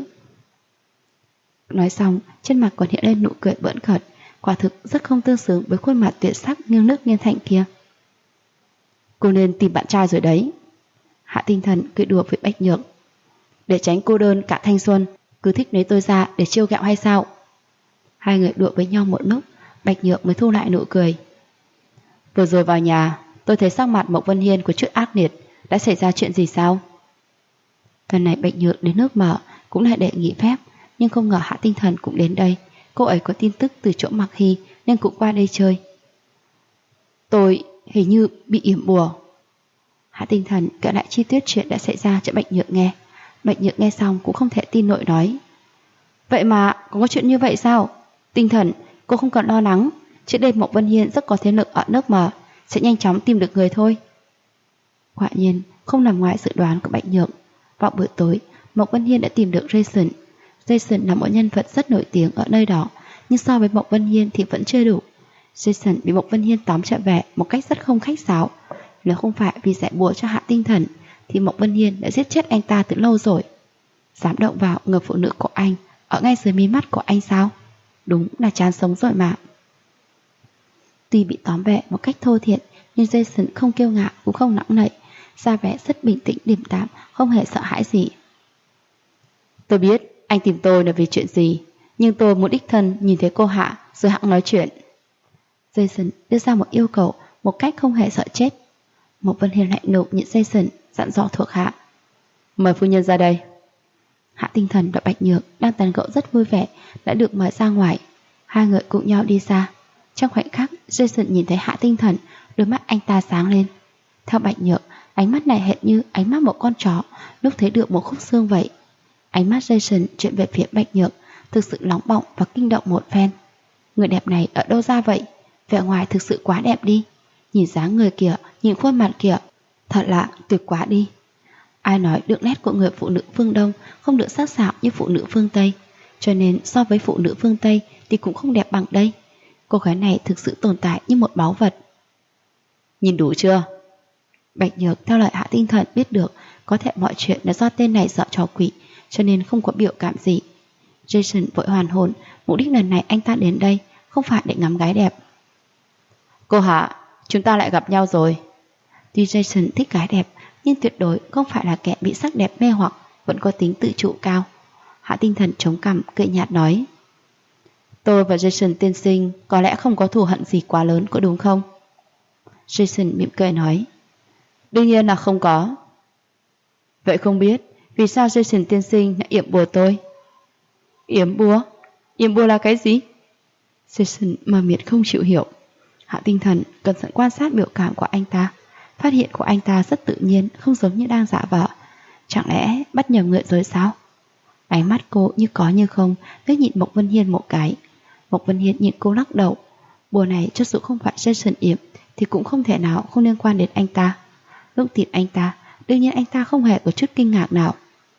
Nói xong, trên mặt còn hiện lên nụ cười bỡn cợt, quả thực rất không tương xứng với khuôn mặt tuyệt sắc nghiêng nước nghiêng thành kia. Cô nên tìm bạn trai rồi đấy. Hạ Tinh Thần cười đùa với Bạch Nhược. Để tránh cô đơn cả thanh xuân, cứ thích lấy tôi ra để trêu ghẹo hay sao? Hai người đùa với nhau một lúc, Bạch Nhược mới thu lại nụ cười. Vừa rồi vào nhà, tôi thấy sắc mặt Mộc Vân Hiên có chút ác liệt. Đã xảy ra chuyện gì sao? Lần này Bạch Nhược đến nước Mở cũng là để nghỉ phép, nhưng không ngờ Hạ Tinh Thần cũng đến đây. Cô ấy có tin tức từ chỗ Mạc Hy nên cũng qua đây chơi. Tôi hình như bị yểm bùa. Hạ Tinh Thần kể lại chi tiết chuyện đã xảy ra cho Bạch Nhược nghe. Bạch Nhược nghe xong cũng không thể tin nổi nói: Vậy mà còn có chuyện như vậy sao? Tinh Thần, cô không cần lo lắng. Trước đây Mộc Vân Hiên rất có thế lực ở nước Mở, sẽ nhanh chóng tìm được người thôi. Quả nhiên không nằm ngoài dự đoán của Bạch Nhược. Vào buổi tối, Mộc Vân Hiên đã tìm được Jason. Jason là một nhân vật rất nổi tiếng ở nơi đó, nhưng so với Mộc Vân Hiên thì vẫn chưa đủ. Jason bị Mộc Vân Hiên tóm trở về một cách rất không khách sáo. Nếu không phải vì giải bùa cho Hạ Tinh Thần thì Mộc Vân Hiên đã giết chết anh ta từ lâu rồi. Dám động vào người phụ nữ của anh ở ngay dưới mí mắt của anh sao? Đúng là chán sống rồi mà. Tuy bị tóm về một cách thô thiện, nhưng Jason không kiêu ngạo cũng không nặng nảy, ra vẻ rất bình tĩnh điềm đạm, không hề sợ hãi gì. Tôi biết anh tìm tôi là vì chuyện gì, nhưng tôi muốn đích thân nhìn thấy cô Hạ rồi hẵng nói chuyện. Jason đưa ra một yêu cầu một cách không hề sợ chết. Mộc Vân Hiên lạnh lùng nhìn Jason, dặn dò thuộc hạ: Mời phu nhân ra đây. Hạ Tinh Thần và Bạch Nhược đang tán gẫu rất vui vẻ đã được mời ra ngoài. Hai người cùng nhau đi ra. Trong khoảnh khắc, Jason nhìn thấy Hạ Tinh Thần, đôi mắt anh ta sáng lên. Theo Bạch Nhược, ánh mắt này hệt như ánh mắt một con chó lúc thấy được một khúc xương vậy. Ánh mắt Jason chuyển về phía Bạch Nhược, thực sự nóng bỏng và kinh động một phen. Người đẹp này ở đâu ra vậy? Vẻ ngoài thực sự quá đẹp đi. Nhìn dáng người kìa, nhìn khuôn mặt kìa, thật là tuyệt quá đi. Ai nói đường nét của người phụ nữ phương Đông không được sắc sảo như phụ nữ phương Tây, cho nên so với phụ nữ phương Tây thì cũng không đẹp bằng đây. Cô gái này thực sự tồn tại như một báu vật. Nhìn đủ chưa? Bạch Nhược theo lời Hạ Tinh Thần biết được có thể mọi chuyện là do tên này dọa trò quỷ, cho nên không có biểu cảm gì. Jason vội hoàn hồn, mục đích lần này anh ta đến đây không phải để ngắm gái đẹp. Cô Hạ, chúng ta lại gặp nhau rồi. Tuy Jason thích gái đẹp, nhưng tuyệt đối không phải là kẻ bị sắc đẹp mê hoặc, vẫn có tính tự chủ cao. Hạ Tinh Thần chống cằm cười nhạt nói: Tôi và Jason tiên sinh có lẽ không có thù hận gì quá lớn, có đúng không? Jason mỉm cười nói: Đương nhiên là không có. Vậy không biết vì sao Jason tiên sinh lại yểm bùa tôi? Yểm bùa? Yểm bùa là cái gì? Jason mờ mịt không chịu hiểu. Hạ Tinh Thần cẩn thận quan sát biểu cảm của anh ta, phát hiện của anh ta rất tự nhiên, không giống như đang giả vờ. Chẳng lẽ bắt nhầm người rồi sao? Ánh mắt cô như có như không liếc nhìn Mộc Vân Hiên một cái. Mộc Vân Hiên nhìn cô lắc đầu. Bùa này cho dù không phải Jason yểm thì cũng không thể nào không liên quan đến anh ta. Lúc tìm anh ta, đương nhiên anh ta không hề có chút kinh ngạc nào.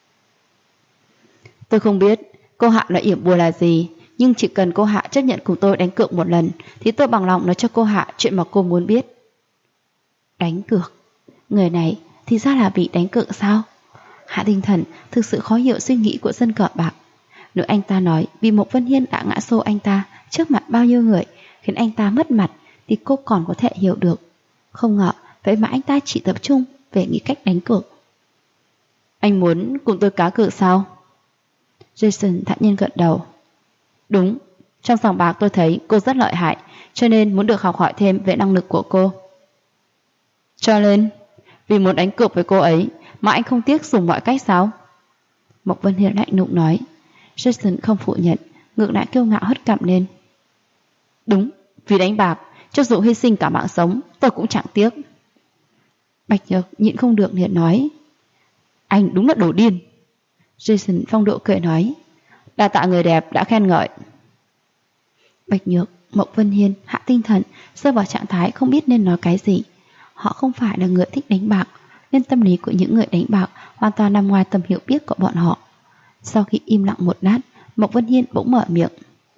Tôi không biết cô Hạ là yểm bùa là gì, nhưng chỉ cần cô Hạ chấp nhận cùng tôi đánh cược một lần thì tôi bằng lòng nói cho cô Hạ chuyện mà cô muốn biết. Đánh cược? Người này thì ra là bị đánh cược sao? Hạ Tinh Thần thực sự khó hiểu suy nghĩ của dân cờ bạc. Nếu anh ta nói vì Mộc Vân Hiên đã ngã xô anh ta trước mặt bao nhiêu người khiến anh ta mất mặt thì cô còn có thể hiểu được. Không ngờ vậy mà anh ta chỉ tập trung về nghĩ cách đánh cược. Anh muốn cùng tôi cá cược sao? Jason thản nhiên gật đầu. Đúng, trong sòng bạc tôi thấy cô rất lợi hại, cho nên muốn được học hỏi thêm về năng lực của cô. Cho nên vì muốn đánh cược với cô ấy mà anh không tiếc dùng mọi cách sao? Mộc Vân Hiên lạnh lùng nói. Jason không phủ nhận, ngược lại kiêu ngạo hất cằm lên. Đúng, vì đánh bạc, cho dù hy sinh cả mạng sống tôi cũng chẳng tiếc. Bạch Nhược nhịn không được liền nói. Anh đúng là đồ điên. Jason phong độ cười nói. Đa tạ người đẹp đã khen ngợi. Bạch Nhược, Mộc Vân Hiên, Hạ Tinh Thần rơi vào trạng thái không biết nên nói cái gì. Họ không phải là người thích đánh bạc, nên tâm lý của những người đánh bạc hoàn toàn nằm ngoài tầm hiểu biết của bọn họ. Sau khi im lặng một lát, Mộc Vân Hiên bỗng mở miệng.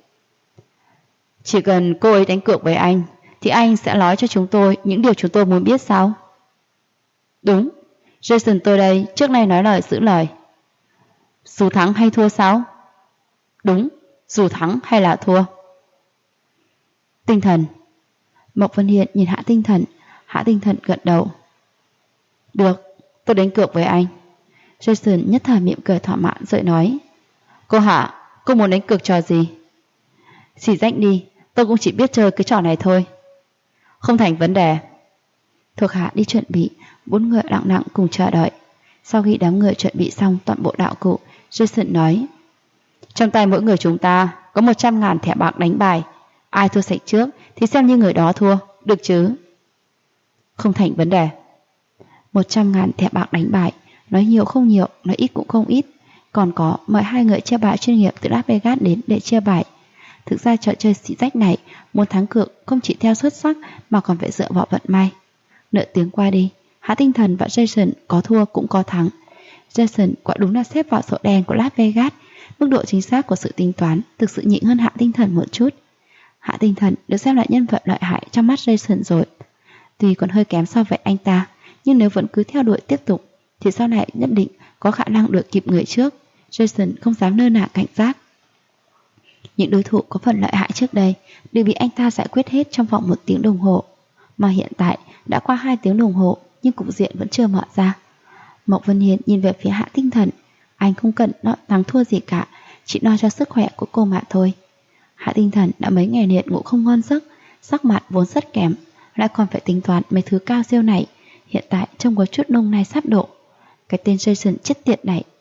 Chỉ cần cô ấy đánh cược với anh thì anh sẽ nói cho chúng tôi những điều chúng tôi muốn biết sao? Đúng, Jason tôi đây trước nay nói lời giữ lời. Dù thắng hay thua sao? Đúng, dù thắng hay là thua. Tinh Thần. Mộc Vân Hiên nhìn Hạ Tinh Thần. Hạ Tinh Thần gật đầu. Được, tôi đánh cược với anh. Jason nhất thời mỉm cười thỏa mãn rồi nói. Cô Hạ, cô muốn đánh cược trò gì? Xỉ rách đi, tôi cũng chỉ biết chơi cái trò này thôi. Không thành vấn đề. Thuộc hạ đi chuẩn bị, 4 người lặng lặng cùng chờ đợi. Sau khi đám người chuẩn bị xong toàn bộ đạo cụ, Jason nói. Trong tay mỗi người chúng ta có 100.000 thẻ bạc đánh bài. Ai thua sạch trước thì xem như người đó thua, được chứ? Không thành vấn đề. 100.000 thẻ bạc đánh bài, nói nhiều không nhiều, nói ít cũng không ít. Còn có mời 2 người chơi bài chuyên nghiệp từ Las Vegas đến để chơi bài. Thực ra trò chơi xỉ rách này, muốn thắng cược không chỉ theo xuất sắc mà còn phải dựa vào vận may. Nửa tiếng qua đi, Hạ Tinh Thần và Jason có thua cũng có thắng. Jason quả đúng là xếp vào sổ đen của Las Vegas. Mức độ chính xác của sự tính toán thực sự nhỉnh hơn Hạ Tinh Thần một chút. Hạ Tinh Thần được xem là nhân vật lợi hại trong mắt Jason rồi. Tuy còn hơi kém so với anh ta, nhưng nếu vẫn cứ theo đuổi tiếp tục thì sau này nhất định có khả năng đuổi kịp người trước. Jason không dám lơ là cảnh giác. Những đối thủ có phần lợi hại trước đây đều bị anh ta giải quyết hết trong vòng 1 tiếng đồng hồ. Mà hiện tại đã qua 2 tiếng đồng hồ nhưng cục diện vẫn chưa mở ra. Mộc Vân Hiên nhìn về phía Hạ Tinh Thần. Anh không cần nó thắng thua gì cả, chỉ lo cho sức khỏe của cô mà thôi. Hạ Tinh Thần đã mấy ngày liền ngủ không ngon giấc, sắc mặt vốn rất kém, lại còn phải tính toán mấy thứ cao siêu này. Hiện tại trông có chút nông nai sắp độ. Cái tên Jason chết tiệt này.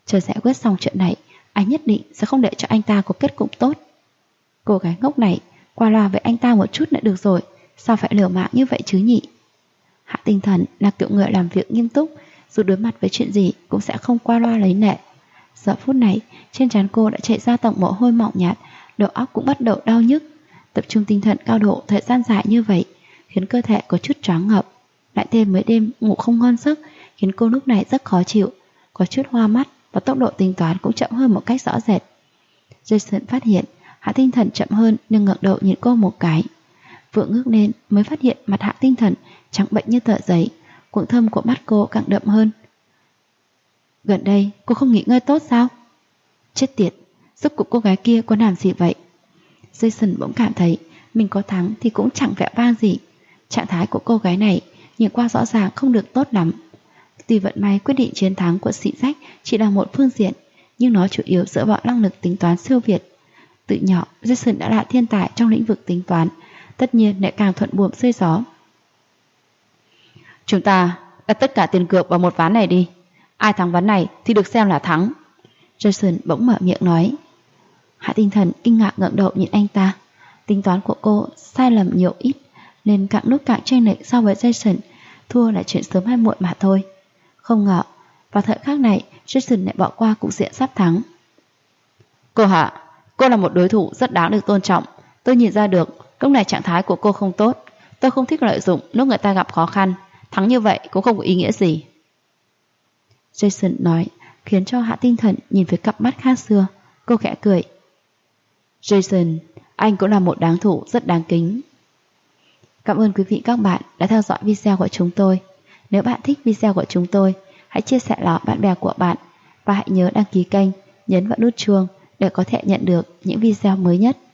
Chờ giải quyết xong chuyện này, anh nhất định sẽ không để cho anh ta có kết cục tốt. Cô gái ngốc này, qua loa với anh ta một chút nữa được rồi, sao phải liều mạng như vậy chứ nhỉ? Hạ Tinh Thần là kiểu người làm việc nghiêm túc, dù đối mặt với chuyện gì cũng sẽ không qua loa lấy nệ. Giờ phút này, trên trán cô đã chạy ra tầng mồ hôi mỏng nhạt, đầu óc cũng bắt đầu đau nhức. Tập trung tinh thần cao độ thời gian dài như vậy khiến cơ thể có chút choáng ngợp, lại thêm mấy đêm ngủ không ngon giấc khiến cô lúc này rất khó chịu, có chút hoa mắt và tốc độ tính toán cũng chậm hơn một cách rõ rệt. Jason phát hiện Hạ Tinh Thần chậm hơn nhưng ngẩng đầu nhìn cô một cái. Vừa ngước lên mới phát hiện mặt Hạ Tinh Thần trắng bệch như tờ giấy, cuộn thâm của mắt cô càng đậm hơn. Gần đây cô không nghỉ ngơi tốt sao? Chết tiệt, rốt cuộc cô gái kia có làm gì vậy? Jason bỗng cảm thấy mình có thắng thì cũng chẳng vẻ vang gì. Trạng thái của cô gái này nhìn qua rõ ràng không được tốt lắm. Tuy vận may quyết định chiến thắng của Sĩ Rách chỉ là một phương diện, nhưng nó chủ yếu dựa vào năng lực tính toán siêu việt. Từ nhỏ, Jason đã là thiên tài trong lĩnh vực tính toán, tất nhiên lại càng thuận buồm xuôi gió. Chúng ta đặt tất cả tiền cược vào một ván này đi. Ai thắng ván này thì được xem là thắng. Jason bỗng mở miệng nói. Hạ Tinh Thần kinh ngạc ngẩng đầu nhìn anh ta. Tính toán của cô sai lầm nhiều ít, nên càng lúc càng chênh lệch so với Jason. Thua là chuyện sớm hay muộn mà thôi. Không ngờ, vào thời khắc này, Jason lại bỏ qua cục diện sắp thắng. Cô Hạ, cô là một đối thủ rất đáng được tôn trọng. Tôi nhìn ra được lúc này trạng thái của cô không tốt. Tôi không thích lợi dụng lúc người ta gặp khó khăn. Thắng như vậy cũng không có ý nghĩa gì. Jason nói khiến cho Hạ Tinh Thần nhìn với cặp mắt khác xưa. Cô khẽ cười. Jason, anh cũng là một đáng thủ rất đáng kính. Cảm ơn quý vị các bạn đã theo dõi video của chúng tôi. Nếu bạn thích video của chúng tôi, hãy chia sẻ nó bạn bè của bạn và hãy nhớ đăng ký kênh, nhấn vào nút chuông để có thể nhận được những video mới nhất.